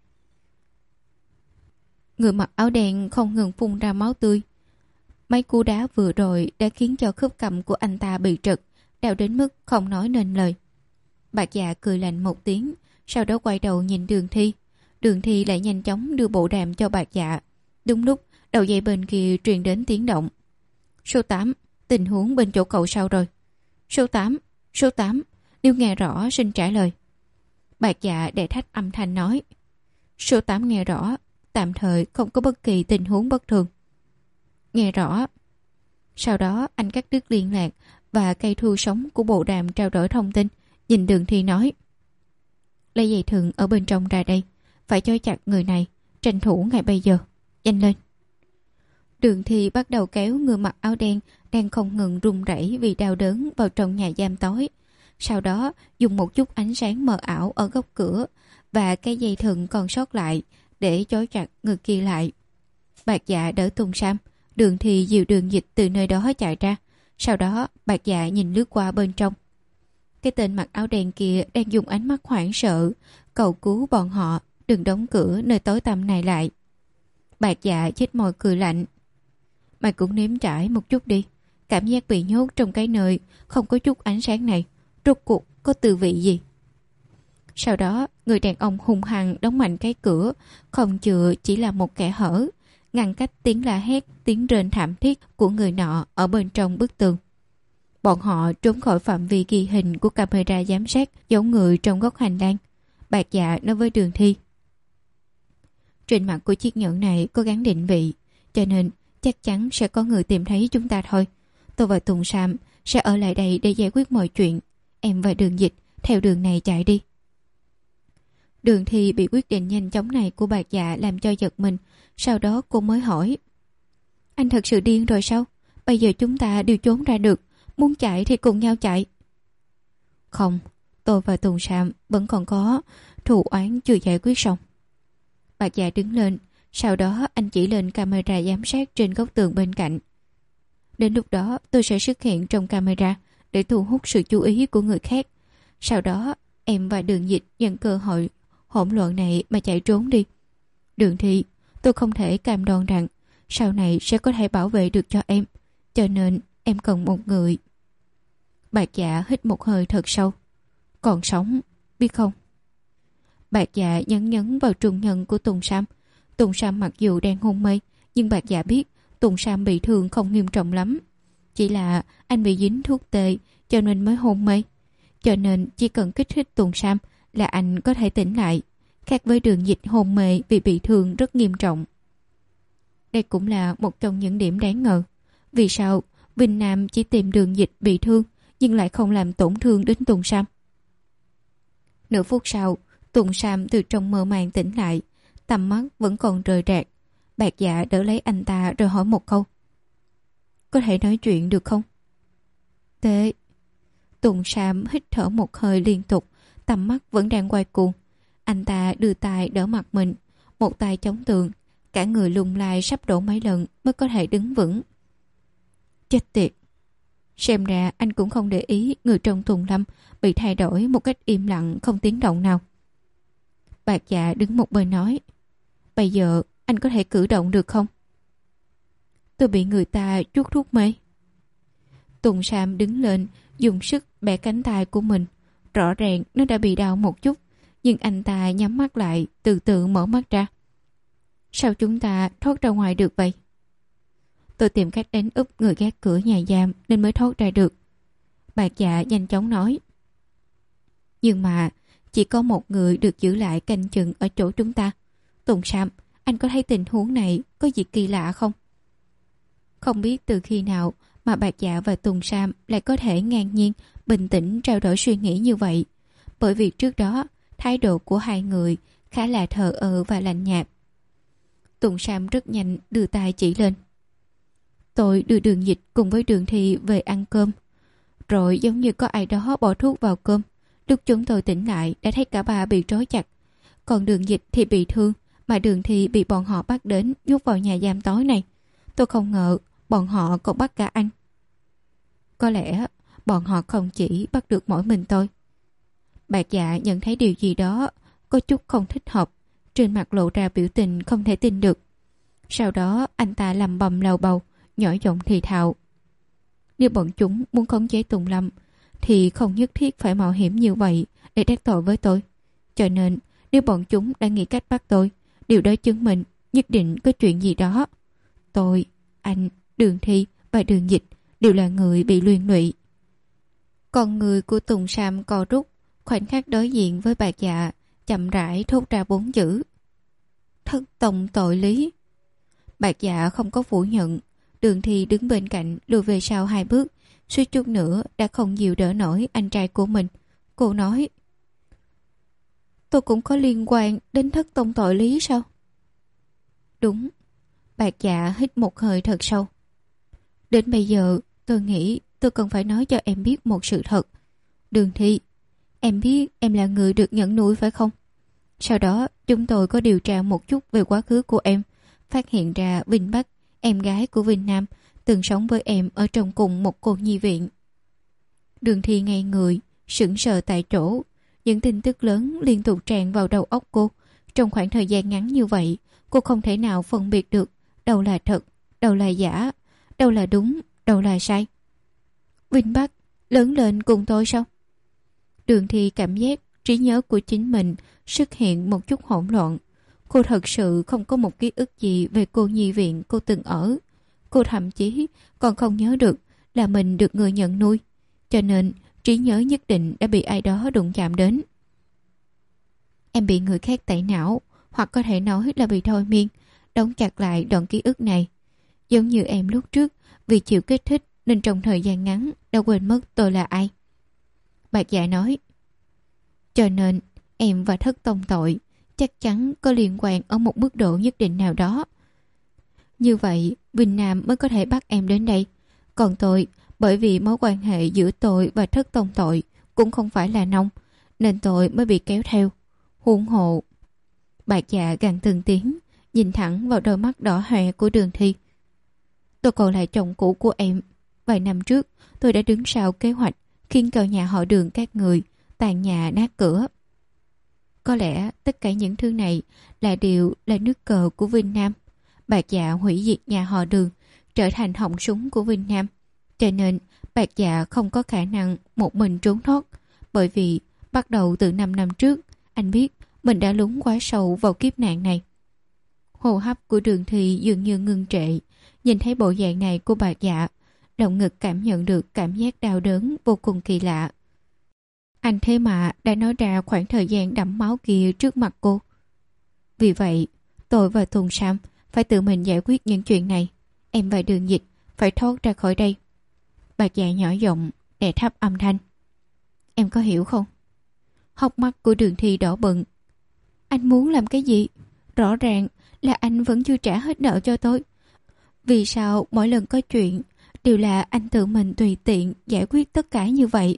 Người mặc áo đen không ngừng phun ra máu tươi. Mấy cú đá vừa rồi đã khiến cho khớp cằm của anh ta bị trật, đau đến mức không nói nên lời. Bạc Dạ cười lạnh một tiếng, sau đó quay đầu nhìn Đường Thi. Đường Thi lại nhanh chóng đưa bộ đàm cho Bạc Dạ. Đúng lúc đầu dây bên kia truyền đến tiếng động. Số tám, tình huống bên chỗ cậu sao rồi? Số tám, số tám, nếu nghe rõ xin trả lời. Bạc Dạ để thách âm thanh nói. Số tám nghe rõ, tạm thời không có bất kỳ tình huống bất thường. Nghe rõ. Sau đó anh cắt đứt liên lạc và cây thu sóng của bộ đàm trao đổi thông tin, nhìn Đường Thi nói: lấy dây thừng ở bên trong ra đây, phải trói chặt người này, tranh thủ ngay bây giờ, nhanh lên. Đường Thi bắt đầu kéo người mặc áo đen đang không ngừng run rẩy vì đau đớn vào trong nhà giam tối. Sau đó dùng một chút ánh sáng mờ ảo ở góc cửa và cái dây thừng còn sót lại để trói chặt người kia lại. Bạc Dạ đỡ Tùng Sam, Đường Thi dìu Đường Dịch từ nơi đó chạy ra. Sau đó Bạc Dạ nhìn lướt qua bên trong. Cái tên mặc áo đen kia đang dùng ánh mắt hoảng sợ cầu cứu bọn họ đừng đóng cửa nơi tối tăm này lại. Bạc Dạ chết môi cười lạnh. Mày cũng nếm trải một chút đi. Cảm giác bị nhốt trong cái nơi không có chút ánh sáng này, rốt cuộc có tư vị gì? Sau đó người đàn ông hung hăng đóng mạnh cái cửa, không chừa chỉ là một kẻ hở, ngăn cách tiếng la hét, tiếng rên thảm thiết của người nọ ở bên trong bức tường. Bọn họ trốn khỏi phạm vi ghi hình của camera giám sát giống người trong góc hành lang. Bạc Dạ nói với Đường Thi: trên mặt của chiếc nhẫn này có gắn định vị, cho nên chắc chắn sẽ có người tìm thấy chúng ta thôi. Tôi và Tùng Sam sẽ ở lại đây để giải quyết mọi chuyện. Em và Đường Dịch theo đường này chạy đi. Đường Thi bị quyết định nhanh chóng này của Bạc Dạ làm cho giật mình. Sau đó cô mới hỏi: anh thật sự điên rồi sao? Bây giờ chúng ta đều trốn ra được, muốn chạy thì cùng nhau chạy. Không, tôi và Tùng Sam vẫn còn có thù oán chưa giải quyết xong. Bạc Dạ đứng lên, sau đó anh chỉ lên camera giám sát trên góc tường bên cạnh. Đến lúc đó tôi sẽ xuất hiện trong camera để thu hút sự chú ý của người khác. Sau đó em và Đường Dịch nhân cơ hội hỗn loạn này mà chạy trốn đi. Đường Thi, tôi không thể cam đoan rằng sau này sẽ có thể bảo vệ được cho em, cho nên em cần một người. Bạc Dạ hít một hơi thật sâu. Còn sống, biết không? Bạc Dạ nhấn nhấn vào trung nhân của Tùng Sam. Tùng Sam mặc dù đang hôn mê, nhưng Bạc Dạ biết Tùng Sam bị thương không nghiêm trọng lắm. Chỉ là anh bị dính thuốc tê cho nên mới hôn mê. Cho nên chỉ cần kích thích Tùng Sam là anh có thể tỉnh lại, khác với Đường Dịch hôn mê vì bị thương rất nghiêm trọng. Đây cũng là một trong những điểm đáng ngờ. Vì sao Vinh Nam chỉ tìm Đường Dịch bị thương nhưng lại không làm tổn thương đến Tùng Sam? Nửa phút sau, Tùng Sam từ trong mơ màng tỉnh lại, tầm mắt vẫn còn rời rạc. Bạc Dạ đỡ lấy anh ta rồi hỏi một câu: có thể nói chuyện được không? Thế... Tùng Sam hít thở một hơi liên tục, tầm mắt vẫn đang quay cuồng. Anh ta đưa tay đỡ mặt mình, một tay chống tường, cả người lung lay sắp đổ mấy lần mới có thể đứng vững. Chết tiệt! Xem ra anh cũng không để ý người trong Tùng Lâm bị thay đổi một cách im lặng không tiếng động nào. Bạc Dạ đứng một bên nói: bây giờ anh có thể cử động được không? Tôi bị người ta chuốt thuốc mê. Tùng Sam đứng lên, dùng sức bẻ cánh tay của mình. Rõ ràng nó đã bị đau một chút, nhưng anh ta nhắm mắt lại, từ từ mở mắt ra. Sao chúng ta thoát ra ngoài được vậy? Tôi tìm cách đánh úp người gác cửa nhà giam nên mới thoát ra được. Bạc Dạ nhanh chóng nói. Nhưng mà chỉ có một người được giữ lại canh chừng ở chỗ chúng ta. Tùng Sam, anh có thấy tình huống này có gì kỳ lạ không? Không biết từ khi nào mà Bạc Dạ và Tùng Sam lại có thể ngang nhiên, bình tĩnh trao đổi suy nghĩ như vậy. Bởi vì trước đó, thái độ của hai người khá là thờ ơ và lạnh nhạt. Tùng Sam rất nhanh đưa tay chỉ lên. Tôi đưa Đường Dịch cùng với Đường Thi về ăn cơm. Rồi giống như có ai đó bỏ thuốc vào cơm. Lúc chúng tôi tỉnh lại đã thấy cả ba bị trói chặt. Còn Đường Dịch thì bị thương, mà Đường Thi bị bọn họ bắt đến nhốt vào nhà giam tối này. Tôi không ngờ bọn họ còn bắt cả anh. Có lẽ bọn họ không chỉ bắt được mỗi mình tôi. Bạc Dạ nhận thấy điều gì đó có chút không thích hợp, trên mặt lộ ra biểu tình không thể tin được. Sau đó anh ta lầm bầm lầu bầu, nhỏ giọng thì thào. Nếu bọn chúng muốn khống chế Tùng Lâm thì không nhất thiết phải mạo hiểm như vậy để đắc tội với tôi. Cho nên nếu bọn chúng đã nghĩ cách bắt tôi, điều đó chứng minh nhất định có chuyện gì đó. Tôi, anh, Đường Thi và Đường Dịch đều là người bị liên lụy. Con người của Tùng Sam co rút, khoảnh khắc đối diện với Bạc Dạ, chậm rãi thốt ra bốn chữ. Thất tông tội lý. Bạc Dạ không có phủ nhận. Đường Thi đứng bên cạnh lùi về sau hai bước, suýt chút nữa đã không dìu đỡ nổi anh trai của mình. Cô nói. Tôi cũng có liên quan đến thất tông tội lý sao? Đúng. Bạc Dạ hít một hơi thật sâu. Đến bây giờ tôi nghĩ tôi cần phải nói cho em biết một sự thật. Đường Thi, em biết em là người được nhận nuôi phải không? Sau đó chúng tôi có điều tra một chút về quá khứ của em, phát hiện ra Vinh Bắc, em gái của Vinh Nam, từng sống với em ở trong cùng một cô nhi viện. Đường Thi ngây người, sững sờ tại chỗ. Những tin tức lớn liên tục tràn vào đầu óc cô. Trong khoảng thời gian ngắn như vậy, cô không thể nào phân biệt được đâu là thật, đâu là giả, đâu là đúng, đâu là sai. Vinh Bắc lớn lên cùng tôi sao? Đường Thi cảm giác trí nhớ của chính mình xuất hiện một chút hỗn loạn. Cô thật sự không có một ký ức gì về cô nhi viện cô từng ở. Cô thậm chí còn không nhớ được là mình được người nhận nuôi. Cho nên trí nhớ nhất định đã bị ai đó đụng chạm đến. Em bị người khác tẩy não, hoặc có thể nói là bị thôi miên, đóng chặt lại đoạn ký ức này. Giống như em lúc trước, vì chịu kích thích nên trong thời gian ngắn đã quên mất tôi là ai. Bạc Dạ nói. Cho nên em và thất tông tội chắc chắn có liên quan ở một mức độ nhất định nào đó. Như vậy Vinh Nam mới có thể bắt em đến đây. Còn tôi, bởi vì mối quan hệ giữa tôi và thất tông tội cũng không phải là nông, nên tôi mới bị kéo theo. Huống hộ. Bạc Dạ gằn từng tiếng, nhìn thẳng vào đôi mắt đỏ hoe của Đường Thi. Tôi còn là chồng cũ của em. Vài năm trước tôi đã đứng sau kế hoạch khiến cho nhà họ Đường các người tàn nhà nát cửa. Có lẽ tất cả những thứ này là điều là nước cờ của Vinh Nam. Bạc Dạ hủy diệt nhà họ Đường, trở thành họng súng của Vinh Nam. Cho nên Bạc Dạ không có khả năng một mình trốn thoát. Bởi vì bắt đầu từ năm năm trước, anh biết mình đã lún quá sâu vào kiếp nạn này. Hô hấp của Đường Thi dường như ngưng trệ. Nhìn thấy bộ dạng này của Bạc Dạ, động ngực cảm nhận được cảm giác đau đớn vô cùng kỳ lạ. Anh thế mà đã nói ra khoảng thời gian đẫm máu kia trước mặt cô. Vì vậy, tôi và Tùng Sam phải tự mình giải quyết những chuyện này. Em và Đường Dịch phải thoát ra khỏi đây. Bạc Dạ nhỏ giọng, đè thấp âm thanh. Em có hiểu không? Hốc mắt của Đường Thi đỏ bừng. Anh muốn làm cái gì? Rõ ràng là anh vẫn chưa trả hết nợ cho tôi. Vì sao mỗi lần có chuyện đều là anh tự mình tùy tiện giải quyết tất cả như vậy?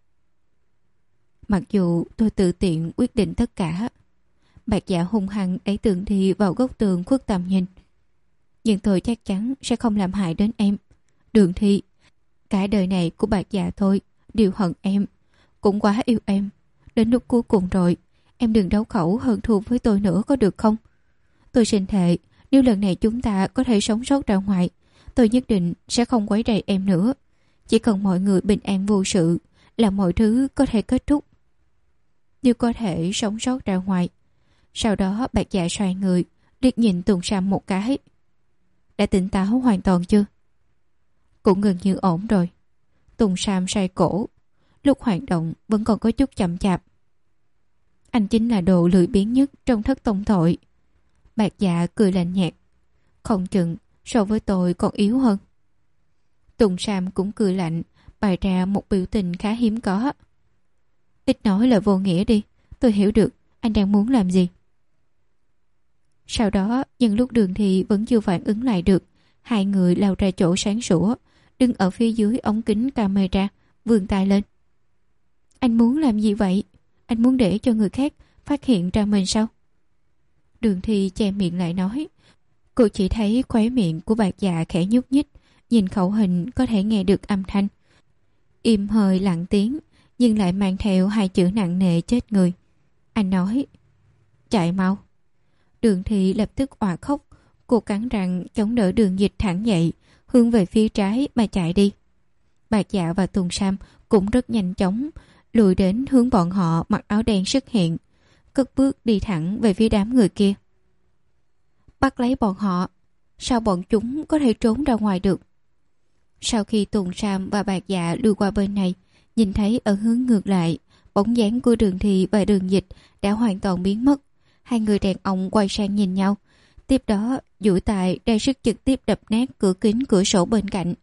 Mặc dù tôi tự tiện quyết định tất cả. Bạc Dạ hung hăng đẩy Đường Thi vào góc tường khuất tầm nhìn. Nhưng tôi chắc chắn sẽ không làm hại đến em. Đường Thi, cả đời này của Bạc Dạ tôi đều hận em, cũng quá yêu em. Đến lúc cuối cùng rồi, em đừng đấu khẩu hơn thua với tôi nữa có được không? Tôi xin thề, nếu lần này chúng ta có thể sống sót ra ngoài, tôi nhất định sẽ không quấy rầy em nữa. Chỉ cần mọi người bình an vô sự là mọi thứ có thể kết thúc. Nếu có thể sống sót ra ngoài. Sau đó Bạc Dạ xoay người, liếc nhìn Tùng Sam một cái. Đã tỉnh táo hoàn toàn chưa? Cũng gần như ổn rồi. Tùng Sam xoay cổ, lúc hoạt động vẫn còn có chút chậm chạp. Anh chính là đồ lười biếng nhất trong thất tông tội. Bạc Dạ cười lạnh nhạt. Không chừng so với tôi còn yếu hơn. Tùng Sam cũng cười lạnh, bày ra một biểu tình khá hiếm có. Ít nói lời vô nghĩa đi, tôi hiểu được anh đang muốn làm gì. Sau đó, nhân lúc Đường Thị vẫn chưa phản ứng lại được, hai người lao ra chỗ sáng sủa, đứng ở phía dưới ống kính camera, vươn tay lên. Anh muốn làm gì vậy? Anh muốn để cho người khác phát hiện ra mình sao? Đường Thị che miệng lại nói. Cô chỉ thấy khóe miệng của Bạc Dạ khẽ nhúc nhích, nhìn khẩu hình có thể nghe được âm thanh. Im hơi lặng tiếng, nhưng lại mang theo hai chữ nặng nề chết người. Anh nói, chạy mau. Đường Thị lập tức òa khóc, cô cắn răng chống đỡ Đường Dịch thẳng dậy, hướng về phía trái mà chạy đi. Bạc Dạ và Tùng Sam cũng rất nhanh chóng, lùi đến hướng bọn họ mặc áo đen xuất hiện, cất bước đi thẳng về phía đám người kia. Bắt lấy bọn họ, sao bọn chúng có thể trốn ra ngoài được? Sau khi Tùng Sam và Bạc Dạ lưu qua bên này, nhìn thấy ở hướng ngược lại, bóng dáng của Đường Thị và Đường Dịch đã hoàn toàn biến mất. Hai người đàn ông quay sang nhìn nhau, tiếp đó duỗi tay ra sức trực tiếp đập nát cửa kính cửa sổ bên cạnh.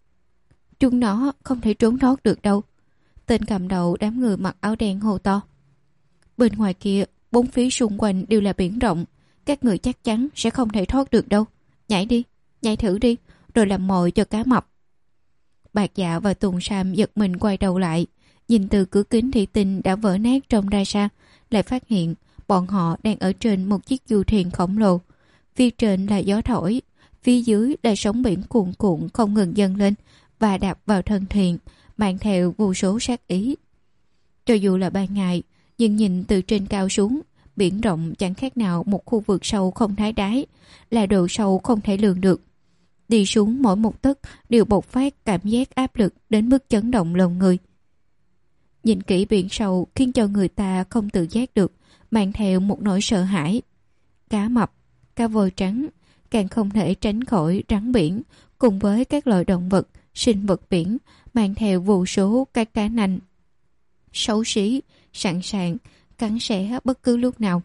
Chúng nó không thể trốn thoát được đâu. Tên cầm đầu đám người mặc áo đen hô to. Bên ngoài kia, bốn phía xung quanh đều là biển rộng, các người chắc chắn sẽ không thể thoát được đâu. Nhảy đi, nhảy thử đi, rồi làm mồi cho cá mập. Bạc Dạ và Tùng Sam giật mình quay đầu lại, nhìn từ cửa kính thủy tinh đã vỡ nát trong ra xa, lại phát hiện bọn họ đang ở trên một chiếc du thuyền khổng lồ. Phía trên là gió thổi, phía dưới là sóng biển cuồn cuộn không ngừng dâng lên và đạp vào thân thuyền, mang theo vô số sát ý. Cho dù là ban ngày, nhưng nhìn từ trên cao xuống, biển rộng chẳng khác nào một khu vực sâu không thấy đáy, là độ sâu không thể lường được. Đi xuống mỗi một tấc đều bộc phát cảm giác áp lực đến mức chấn động lòng người. Nhìn kỹ biển sâu khiến cho người ta không tự giác được, mang theo một nỗi sợ hãi. Cá mập, cá voi trắng, càng không thể tránh khỏi rắn biển, cùng với các loại động vật, sinh vật biển, mang theo vô số các cá nanh xấu xí, sẵn sàng cắn xé bất cứ lúc nào.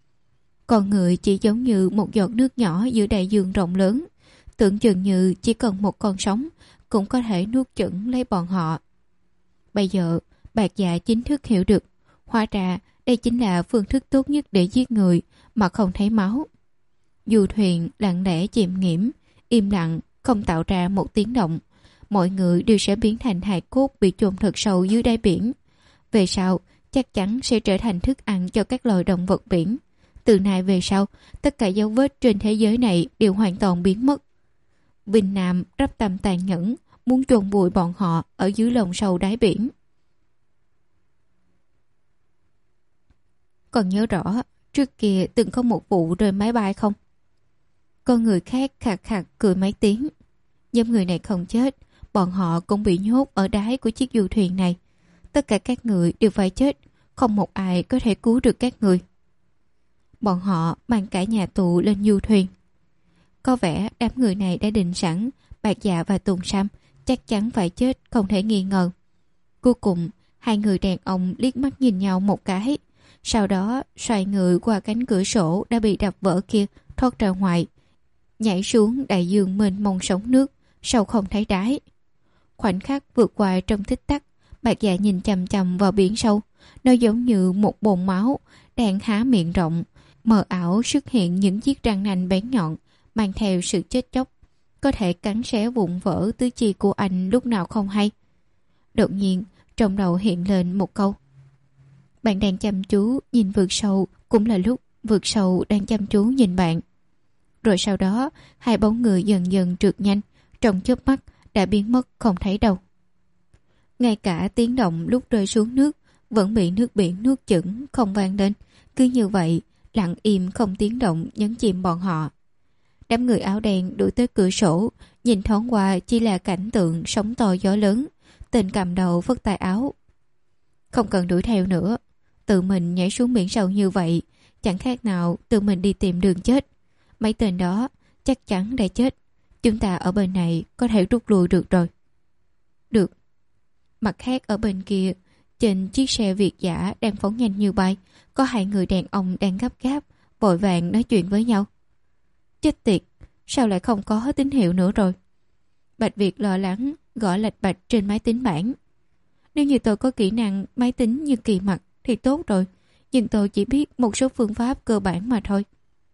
Con người chỉ giống như một giọt nước nhỏ giữa đại dương rộng lớn, tưởng chừng như chỉ cần một con sóng cũng có thể nuốt chửng lấy bọn họ. Bây giờ, Bạc Dạ chính thức hiểu được, hóa ra đây chính là phương thức tốt nhất để giết người mà không thấy máu. Du thuyền lặng lẽ chìm nghiễm, im lặng, không tạo ra một tiếng động. Mọi người đều sẽ biến thành hài cốt bị chôn thật sâu dưới đáy biển. Về sau, chắc chắn sẽ trở thành thức ăn cho các loài động vật biển. Từ nay về sau, tất cả dấu vết trên thế giới này đều hoàn toàn biến mất. Vinh Nam rắp tâm tàn nhẫn, muốn chôn vùi bọn họ ở dưới lòng sâu đáy biển. Còn nhớ rõ, trước kia từng có một vụ rơi máy bay không? Con người khác khạc khạc cười mấy tiếng. Nhóm người này không chết, bọn họ cũng bị nhốt ở đáy của chiếc du thuyền này. Tất cả các người đều phải chết, không một ai có thể cứu được các người. Bọn họ mang cả nhà tù lên du thuyền. Có vẻ đám người này đã định sẵn Bạc Dạ và Tùng Sam chắc chắn phải chết, không thể nghi ngờ. Cuối cùng, hai người đàn ông liếc mắt nhìn nhau một cái, sau đó xoay người qua cánh cửa sổ đã bị đập vỡ kia, thoát ra ngoài, nhảy xuống đại dương mênh mông sóng nước, sâu không thấy đáy. Khoảnh khắc vượt qua trong tích tắc, Bạc Dạ nhìn chằm chằm vào biển sâu, nó giống như một bồn máu đang há miệng rộng, mờ ảo xuất hiện những chiếc răng nanh bén nhọn, mang theo sự chết chóc, có thể cắn xé vụn vỡ tứ chi của anh lúc nào không hay. Đột nhiên, trong đầu hiện lên một câu. Bạn đang chăm chú nhìn vực sâu, cũng là lúc vực sâu đang chăm chú nhìn bạn. Rồi sau đó, hai bóng người dần dần trượt nhanh, trong chớp mắt đã biến mất không thấy đâu. Ngay cả tiếng động lúc rơi xuống nước vẫn bị nước biển nuốt chửng, không vang lên. Cứ như vậy, lặng im không tiếng động nhấn chìm bọn họ. Đám người áo đen đuổi tới cửa sổ, nhìn thoáng qua chỉ là cảnh tượng sóng to gió lớn. Tên cầm đầu phất tay áo. Không cần đuổi theo nữa, tự mình nhảy xuống biển sâu như vậy, chẳng khác nào tự mình đi tìm đường chết. Mấy tên đó chắc chắn đã chết. Chúng ta ở bên này có thể rút lui được rồi. Được. Mặt khác ở bên kia, trên chiếc xe Việt giả đang phóng nhanh như bay, có hai người đàn ông đang gấp gáp, vội vàng nói chuyện với nhau. Chết tiệt, sao lại không có tín hiệu nữa rồi? Bạch Việt lo lắng, gõ lạch bạch trên máy tính bảng. Nếu như tôi có kỹ năng máy tính như Kỳ Mặc thì tốt rồi, nhưng tôi chỉ biết một số phương pháp cơ bản mà thôi.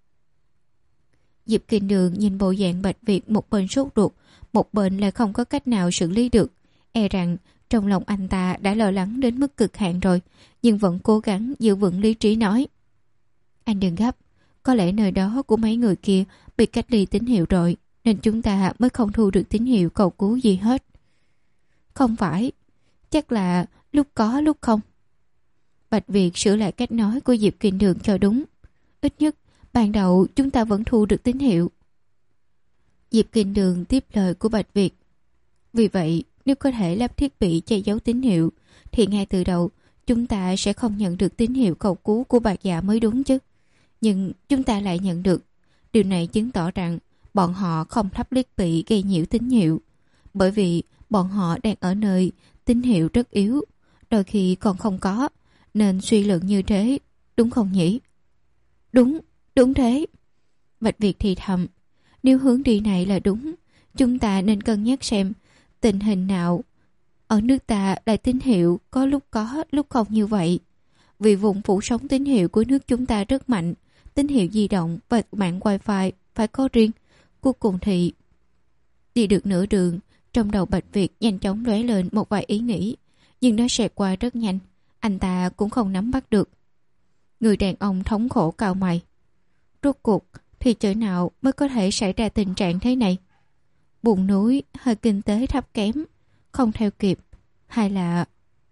Diệp Kinh Đường nhìn bộ dạng Bạch Việt một bên sốt ruột, một bên là không có cách nào xử lý được. E rằng trong lòng anh ta đã lo lắng đến mức cực hạn rồi, nhưng vẫn cố gắng giữ vững lý trí nói. Anh đừng gấp, có lẽ nơi đó của mấy người kia bị cách ly tín hiệu rồi, nên chúng ta mới không thu được tín hiệu cầu cứu gì hết. Không phải, chắc là lúc có lúc không. Bạch Việt sửa lại cách nói của Diệp Kinh Đường cho đúng. Ít nhất ban đầu chúng ta vẫn thu được tín hiệu. Diệp Kinh Đường tiếp lời của Bạch Việt. Vì vậy, nếu có thể lắp thiết bị che giấu tín hiệu, thì ngay từ đầu chúng ta sẽ không nhận được tín hiệu cầu cứu của Bạch Dạ mới đúng chứ. Nhưng chúng ta lại nhận được. Điều này chứng tỏ rằng bọn họ không lắp thiết bị gây nhiễu tín hiệu. Bởi vì bọn họ đang ở nơi tín hiệu rất yếu, đôi khi còn không có, nên suy luận như thế, đúng không nhỉ? Đúng, đúng thế. Bạch Việt thì thầm, nếu hướng đi này là đúng, chúng ta nên cân nhắc xem tình hình nào ở nước ta lại tín hiệu có lúc có lúc không như vậy. Vì vùng phủ sóng tín hiệu của nước chúng ta rất mạnh, tín hiệu di động và mạng wifi phải có riêng. Cuối cùng thì đi được nửa đường, trong đầu Bạch Việt nhanh chóng lóe lên một vài ý nghĩ, nhưng nó xẹt qua rất nhanh, anh ta cũng không nắm bắt được. Người đàn ông thống khổ cau mày. Rốt cuộc thì chỗ nào mới có thể xảy ra tình trạng thế này? Vùng núi hơi kinh tế thấp kém, không theo kịp, hay là...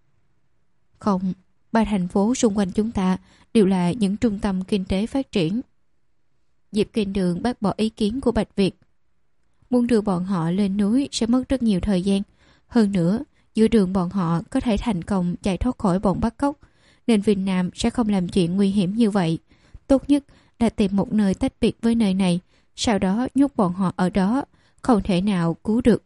Không, ba thành phố xung quanh chúng ta đều là những trung tâm kinh tế phát triển. Diệp Kinh Đường bác bỏ ý kiến của Bạch Việt. Muốn đưa bọn họ lên núi sẽ mất rất nhiều thời gian. Hơn nữa, giữa đường bọn họ có thể thành công chạy thoát khỏi bọn bắt cóc, nên Vinh Nam sẽ không làm chuyện nguy hiểm như vậy. Tốt nhất là tìm một nơi tách biệt với nơi này, sau đó nhốt bọn họ ở đó, không thể nào cứu được.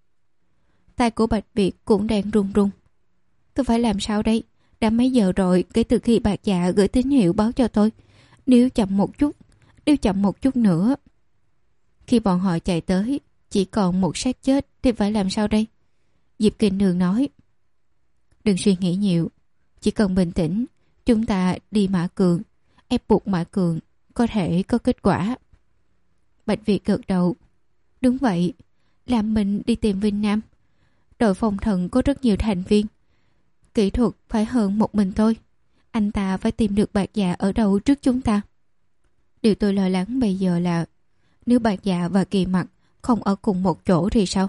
Tay của Bạch Việt cũng đang run run. Tôi phải làm sao đây? Đã mấy giờ rồi kể từ khi Bạch Dạ gửi tín hiệu báo cho tôi. Nếu chậm một chút, nếu chậm một chút nữa. Khi bọn họ chạy tới, chỉ còn một xác chết thì phải làm sao đây? Diệp Kinh Đường nói. Đừng suy nghĩ nhiều, chỉ cần bình tĩnh, chúng ta đi Mã Cường, ép buộc Mã Cường có thể có kết quả. Bạch Việt gật đầu. Đúng vậy, làm mình đi tìm Vinh Nam. Đội phòng thần có rất nhiều thành viên, kỹ thuật phải hơn một mình tôi. Anh ta phải tìm được Bạch Dạ ở đâu trước chúng ta. Điều tôi lo lắng bây giờ là nếu Bạch Dạ và Kỳ Mặc không ở cùng một chỗ thì sao?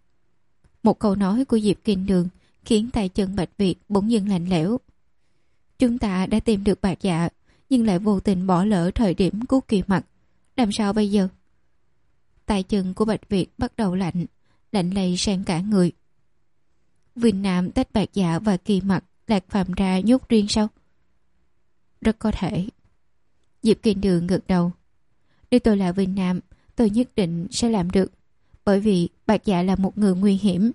Một câu nói của Diệp Kinh Đường khiến tay chân Bạch Việt bỗng dưng lạnh lẽo. Chúng ta đã tìm được Bạch Dạ, nhưng lại vô tình bỏ lỡ thời điểm cứu Kỳ Mặc. Làm sao bây giờ? Tay chân của Bạch Việt bắt đầu lạnh, lạnh lây sang cả người. Vinh Nam tách Bạch Dạ và Kỳ Mặc Lạc Phàm ra nhốt riêng sao? Rất có thể. Diệp Kinh Đường gật đầu. Nếu tôi là Vinh Nam, tôi nhất định sẽ làm được. Bởi vì Bạch Dạ là một người nguy hiểm,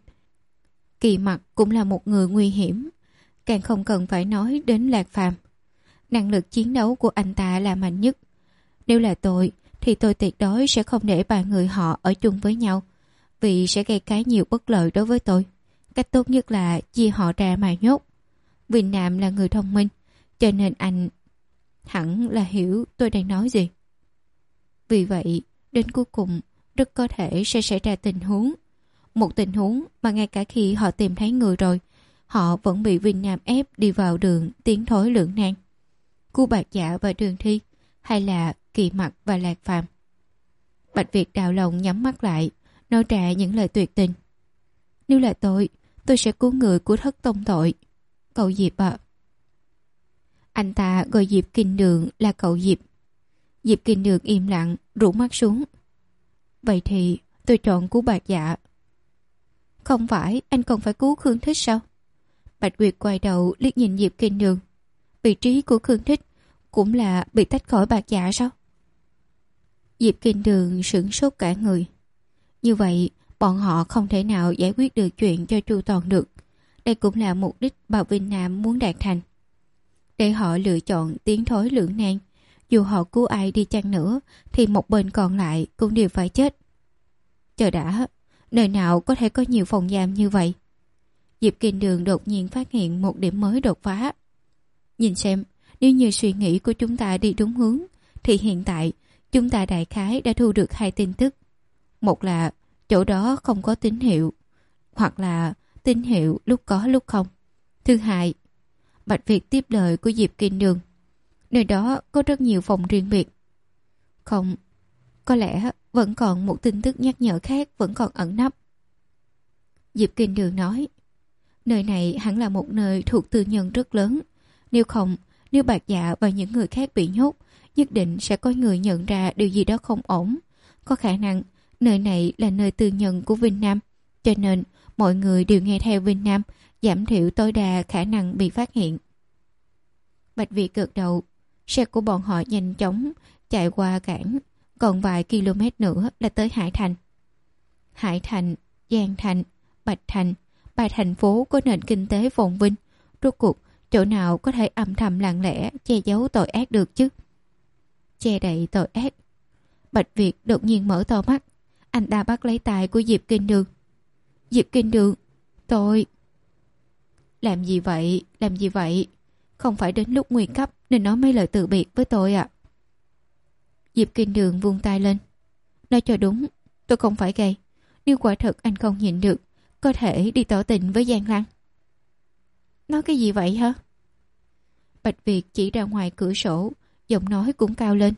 Kỳ Mặc cũng là một người nguy hiểm. Càng không cần phải nói đến Lạc Phàm. Năng lực chiến đấu của anh ta là mạnh nhất. Nếu là tôi thì tôi tuyệt đối sẽ không để ba người họ ở chung với nhau, vì sẽ gây cái nhiều bất lợi đối với tôi. Cách tốt nhất là chia họ ra mà nhốt. Vinh Nam là người thông minh, cho nên anh hẳn là hiểu tôi đang nói gì. Vì vậy, đến cuối cùng rất có thể sẽ xảy ra tình huống. Một tình huống mà ngay cả khi họ tìm thấy người rồi, họ vẫn bị Vinh Nam ép đi vào đường tiến thối lưỡng nan. Cứu Bạch Dạ và Đường Thi, hay là Kỳ Mặc và Lạc Phàm. Bạch Việt đào lòng nhắm mắt lại, nói ra những lời tuyệt tình. Nếu là tôi, tôi sẽ cứu người của thất tông tội. Cậu Diệp ạ. À. Anh ta gọi Diệp Kinh Đường là cậu Diệp. Diệp Kinh Đường im lặng, rũ mắt xuống. Vậy thì tôi chọn cứu Bạch Dạ. Không phải anh còn phải cứu Khương Thích sao? Bạch Việt quay đầu liếc nhìn Diệp Kinh Đường. Vị trí của Khương Thích cũng là bị tách khỏi Bạch Dạ sao? Diệp Kinh Đường sửng sốt cả người. Như vậy, bọn họ không thể nào giải quyết được chuyện cho chu toàn được. Đây cũng là mục đích Bào Vinh Nam muốn đạt thành. Để họ lựa chọn tiến thối lưỡng nan, dù họ cứu ai đi chăng nữa thì một bên còn lại cũng đều phải chết. Chờ đã, nơi nào có thể có nhiều phòng giam như vậy? Diệp Kinh Đường đột nhiên phát hiện một điểm mới đột phá. Nhìn xem, nếu như suy nghĩ của chúng ta đi đúng hướng thì hiện tại chúng ta đại khái đã thu được hai tin tức. Một là chỗ đó không có tín hiệu, hoặc là tín hiệu lúc có lúc không. Thứ hai, Bạch Việt tiếp lời của Diệp Kinh Đường, nơi đó có rất nhiều phòng riêng biệt. Không, có lẽ vẫn còn một tin tức nhắc nhở khác vẫn còn ẩn nấp. Diệp Kinh Đường nói, nơi này hẳn là một nơi thuộc tư nhân rất lớn. Nếu không, nếu Bạch Dạ và những người khác bị nhốt, nhất định sẽ có người nhận ra điều gì đó không ổn. Có khả năng nơi này là nơi tư nhân của Vinh Nam, cho nên mọi người đều nghe theo Vinh Nam, giảm thiểu tối đa khả năng bị phát hiện. Bạch Việt gật đầu. Xe của bọn họ nhanh chóng chạy qua cảng, còn vài km nữa là tới Hải Thành. Hải Thành, Giang Thành, Bạch Thành, ba thành phố có nền kinh tế phồn vinh. Rốt cuộc chỗ nào có thể âm thầm lặng lẽ che giấu tội ác được chứ? Che đậy tội ác. Bạch Việt đột nhiên mở to mắt. Anh ta bắt lấy tay của Diệp Kinh Đường. Diệp Kinh Đường, tôi... Làm gì vậy? Làm gì vậy? Không phải đến lúc nguy cấp nên nói mấy lời từ biệt với tôi à? Diệp Kinh Đường vung tay lên. Nói cho đúng, tôi không phải gay. Nếu quả thật anh không nhịn được, có thể đi tỏ tình với Giang Lăng. Nói cái gì vậy hả? Bạch Việt chỉ ra ngoài cửa sổ, giọng nói cũng cao lên.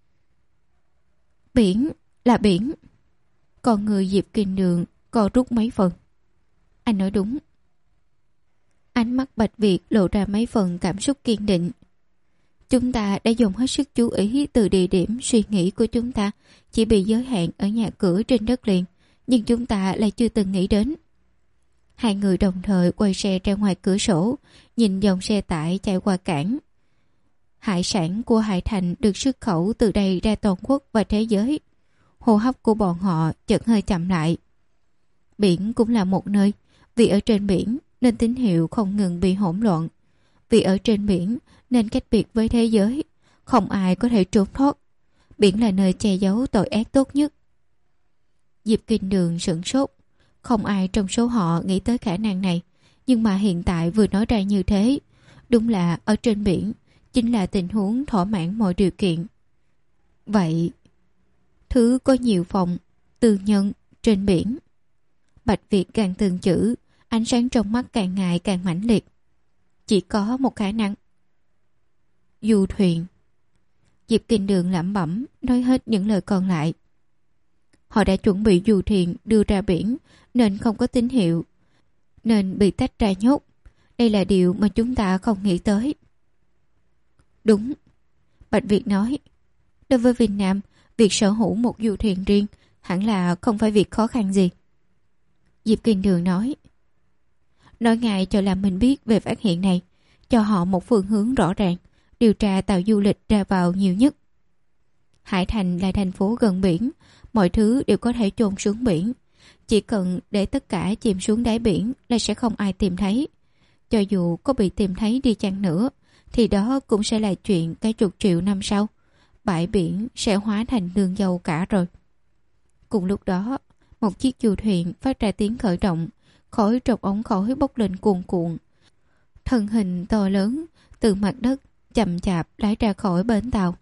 Biển, là biển. Còn người Diệp Kinh Đường co rút mấy phần. Anh nói đúng. Ánh mắt Bạch Việt lộ ra mấy phần cảm xúc kiên định. Chúng ta đã dùng hết sức chú ý từ địa điểm suy nghĩ của chúng ta chỉ bị giới hạn ở nhà cửa trên đất liền, nhưng chúng ta lại chưa từng nghĩ đến. Hai người đồng thời quay xe ra ngoài cửa sổ, nhìn dòng xe tải chạy qua cảng. Hải sản của Hải Thành được xuất khẩu từ đây ra toàn quốc và thế giới. Hô hấp của bọn họ chợt hơi chậm lại. Biển cũng là một nơi, vì ở trên biển nên tín hiệu không ngừng bị hỗn loạn. Vì ở trên biển nên cách biệt với thế giới, không ai có thể trốn thoát. Biển là nơi che giấu tội ác tốt nhất. Diệp Kinh Đường sửng sốt. Không ai trong số họ nghĩ tới khả năng này, nhưng mà hiện tại vừa nói ra như thế, đúng là ở trên biển chính là tình huống thỏa mãn mọi điều kiện. Vậy, thứ có nhiều phòng, tư nhân, trên biển. Bạch Việt càng từng chữ, ánh sáng trong mắt càng ngày càng mãnh liệt. Chỉ có một khả năng. Du thuyền. Diệp Kinh Đường lẩm bẩm nói hết những lời còn lại. Họ đã chuẩn bị du thuyền đưa ra biển nên không có tín hiệu, nên bị tách ra nhốt. Đây là điều mà chúng ta không nghĩ tới. Đúng, Bạch Việt nói. Đối với Việt Nam, việc sở hữu một du thuyền riêng hẳn là không phải việc khó khăn gì. Diệp Kinh Đường nói. Nói ngay cho làm mình biết về phát hiện này, cho họ một phương hướng rõ ràng, điều tra tàu du lịch ra vào nhiều nhất. Hải Thành là thành phố gần biển, mọi thứ đều có thể chôn xuống biển. Chỉ cần để tất cả chìm xuống đáy biển là sẽ không ai tìm thấy. Cho dù có bị tìm thấy đi chăng nữa, thì đó cũng sẽ là chuyện cái chục triệu năm sau. Bãi biển sẽ hóa thành đường dầu cả rồi. Cùng lúc đó, một chiếc du thuyền phát ra tiếng khởi động, khói trong ống khói bốc lên cuồn cuộn. Thân hình to lớn từ mặt đất chậm chạp lái ra khỏi bến tàu.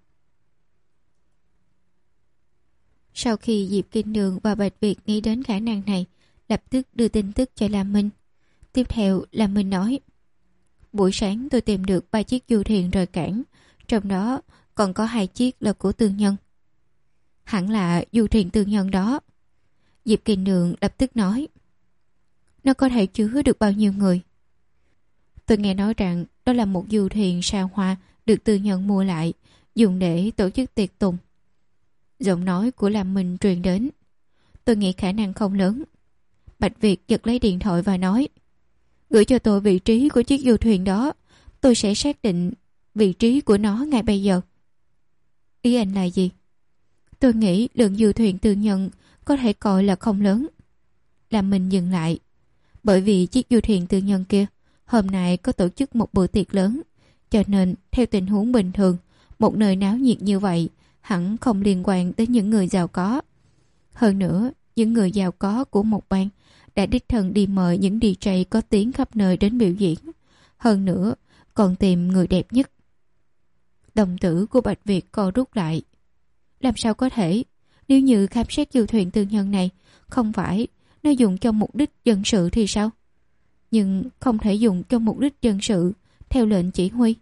Sau khi Diệp Kinh Đường và Bạch Việt nghĩ đến khả năng này, lập tức đưa tin tức cho Lam Minh. Tiếp theo, Lam Minh nói: buổi sáng tôi tìm được ba chiếc du thuyền rời cảng, trong đó còn có hai chiếc là của tư nhân. Hẳn là du thuyền tư nhân đó. Diệp Kinh Đường lập tức nói: nó có thể chứa được bao nhiêu người? Tôi nghe nói rằng đó là một du thuyền sao hoa được tư nhân mua lại, dùng để tổ chức tiệc tùng. Giọng nói của Lam Minh truyền đến. Tôi nghĩ khả năng không lớn. Bạch Việt giật lấy điện thoại và nói: gửi cho tôi vị trí của chiếc du thuyền đó, tôi sẽ xác định vị trí của nó ngay bây giờ. Ý anh là gì? Tôi nghĩ lượng du thuyền tư nhân có thể coi là không lớn. Làm mình dừng lại. Bởi vì chiếc du thuyền tư nhân kia hôm nay có tổ chức một bữa tiệc lớn, cho nên theo tình huống bình thường, một nơi náo nhiệt như vậy hẳn không liên quan tới những người giàu có. Hơn nữa, những người giàu có của một bang đã đích thân đi mời những đi jây có tiếng khắp nơi đến biểu diễn. Hơn nữa, còn tìm người đẹp nhất. Đồng tử của Bạch Việt co rút lại. Làm sao có thể, nếu như khám xét du thuyền tư nhân này không phải nó dùng cho mục đích dân sự thì sao? Nhưng không thể dùng cho mục đích dân sự theo lệnh chỉ huy.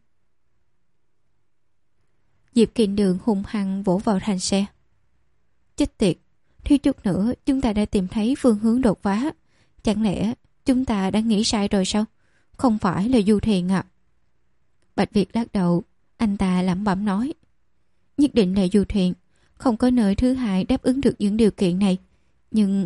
Diệp Kình Đường hung hăng vỗ vào thành xe. Chết tiệt, thiếu chút nữa chúng ta đã tìm thấy phương hướng đột phá. Chẳng lẽ chúng ta đã nghĩ sai rồi sao? Không phải là du thuyền à? Bạch Việt lắc đầu, anh ta lẩm bẩm nói. Nhất định là du thuyền, không có nơi thứ hai đáp ứng được những điều kiện này. Nhưng...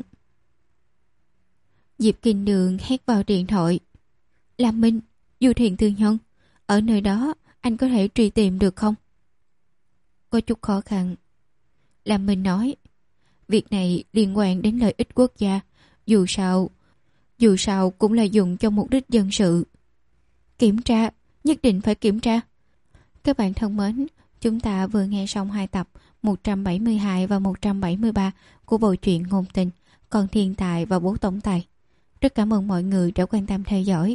Diệp Kình Đường hét vào điện thoại. Lam Minh, du thuyền tư nhân, ở nơi đó anh có thể truy tìm được không? Có chút khó khăn. Lam Minh nói, việc này liên quan đến lợi ích quốc gia, dù sao, dù sao cũng là dùng cho mục đích dân sự. Kiểm tra, nhất định phải kiểm tra. Các bạn thân mến, chúng ta vừa nghe xong hai tập một trăm bảy mươi hai và một trăm bảy mươi ba của bộ truyện ngôn tình Con Thiên Tài và Bố Tổng Tài. Rất cảm ơn mọi người đã quan tâm theo dõi.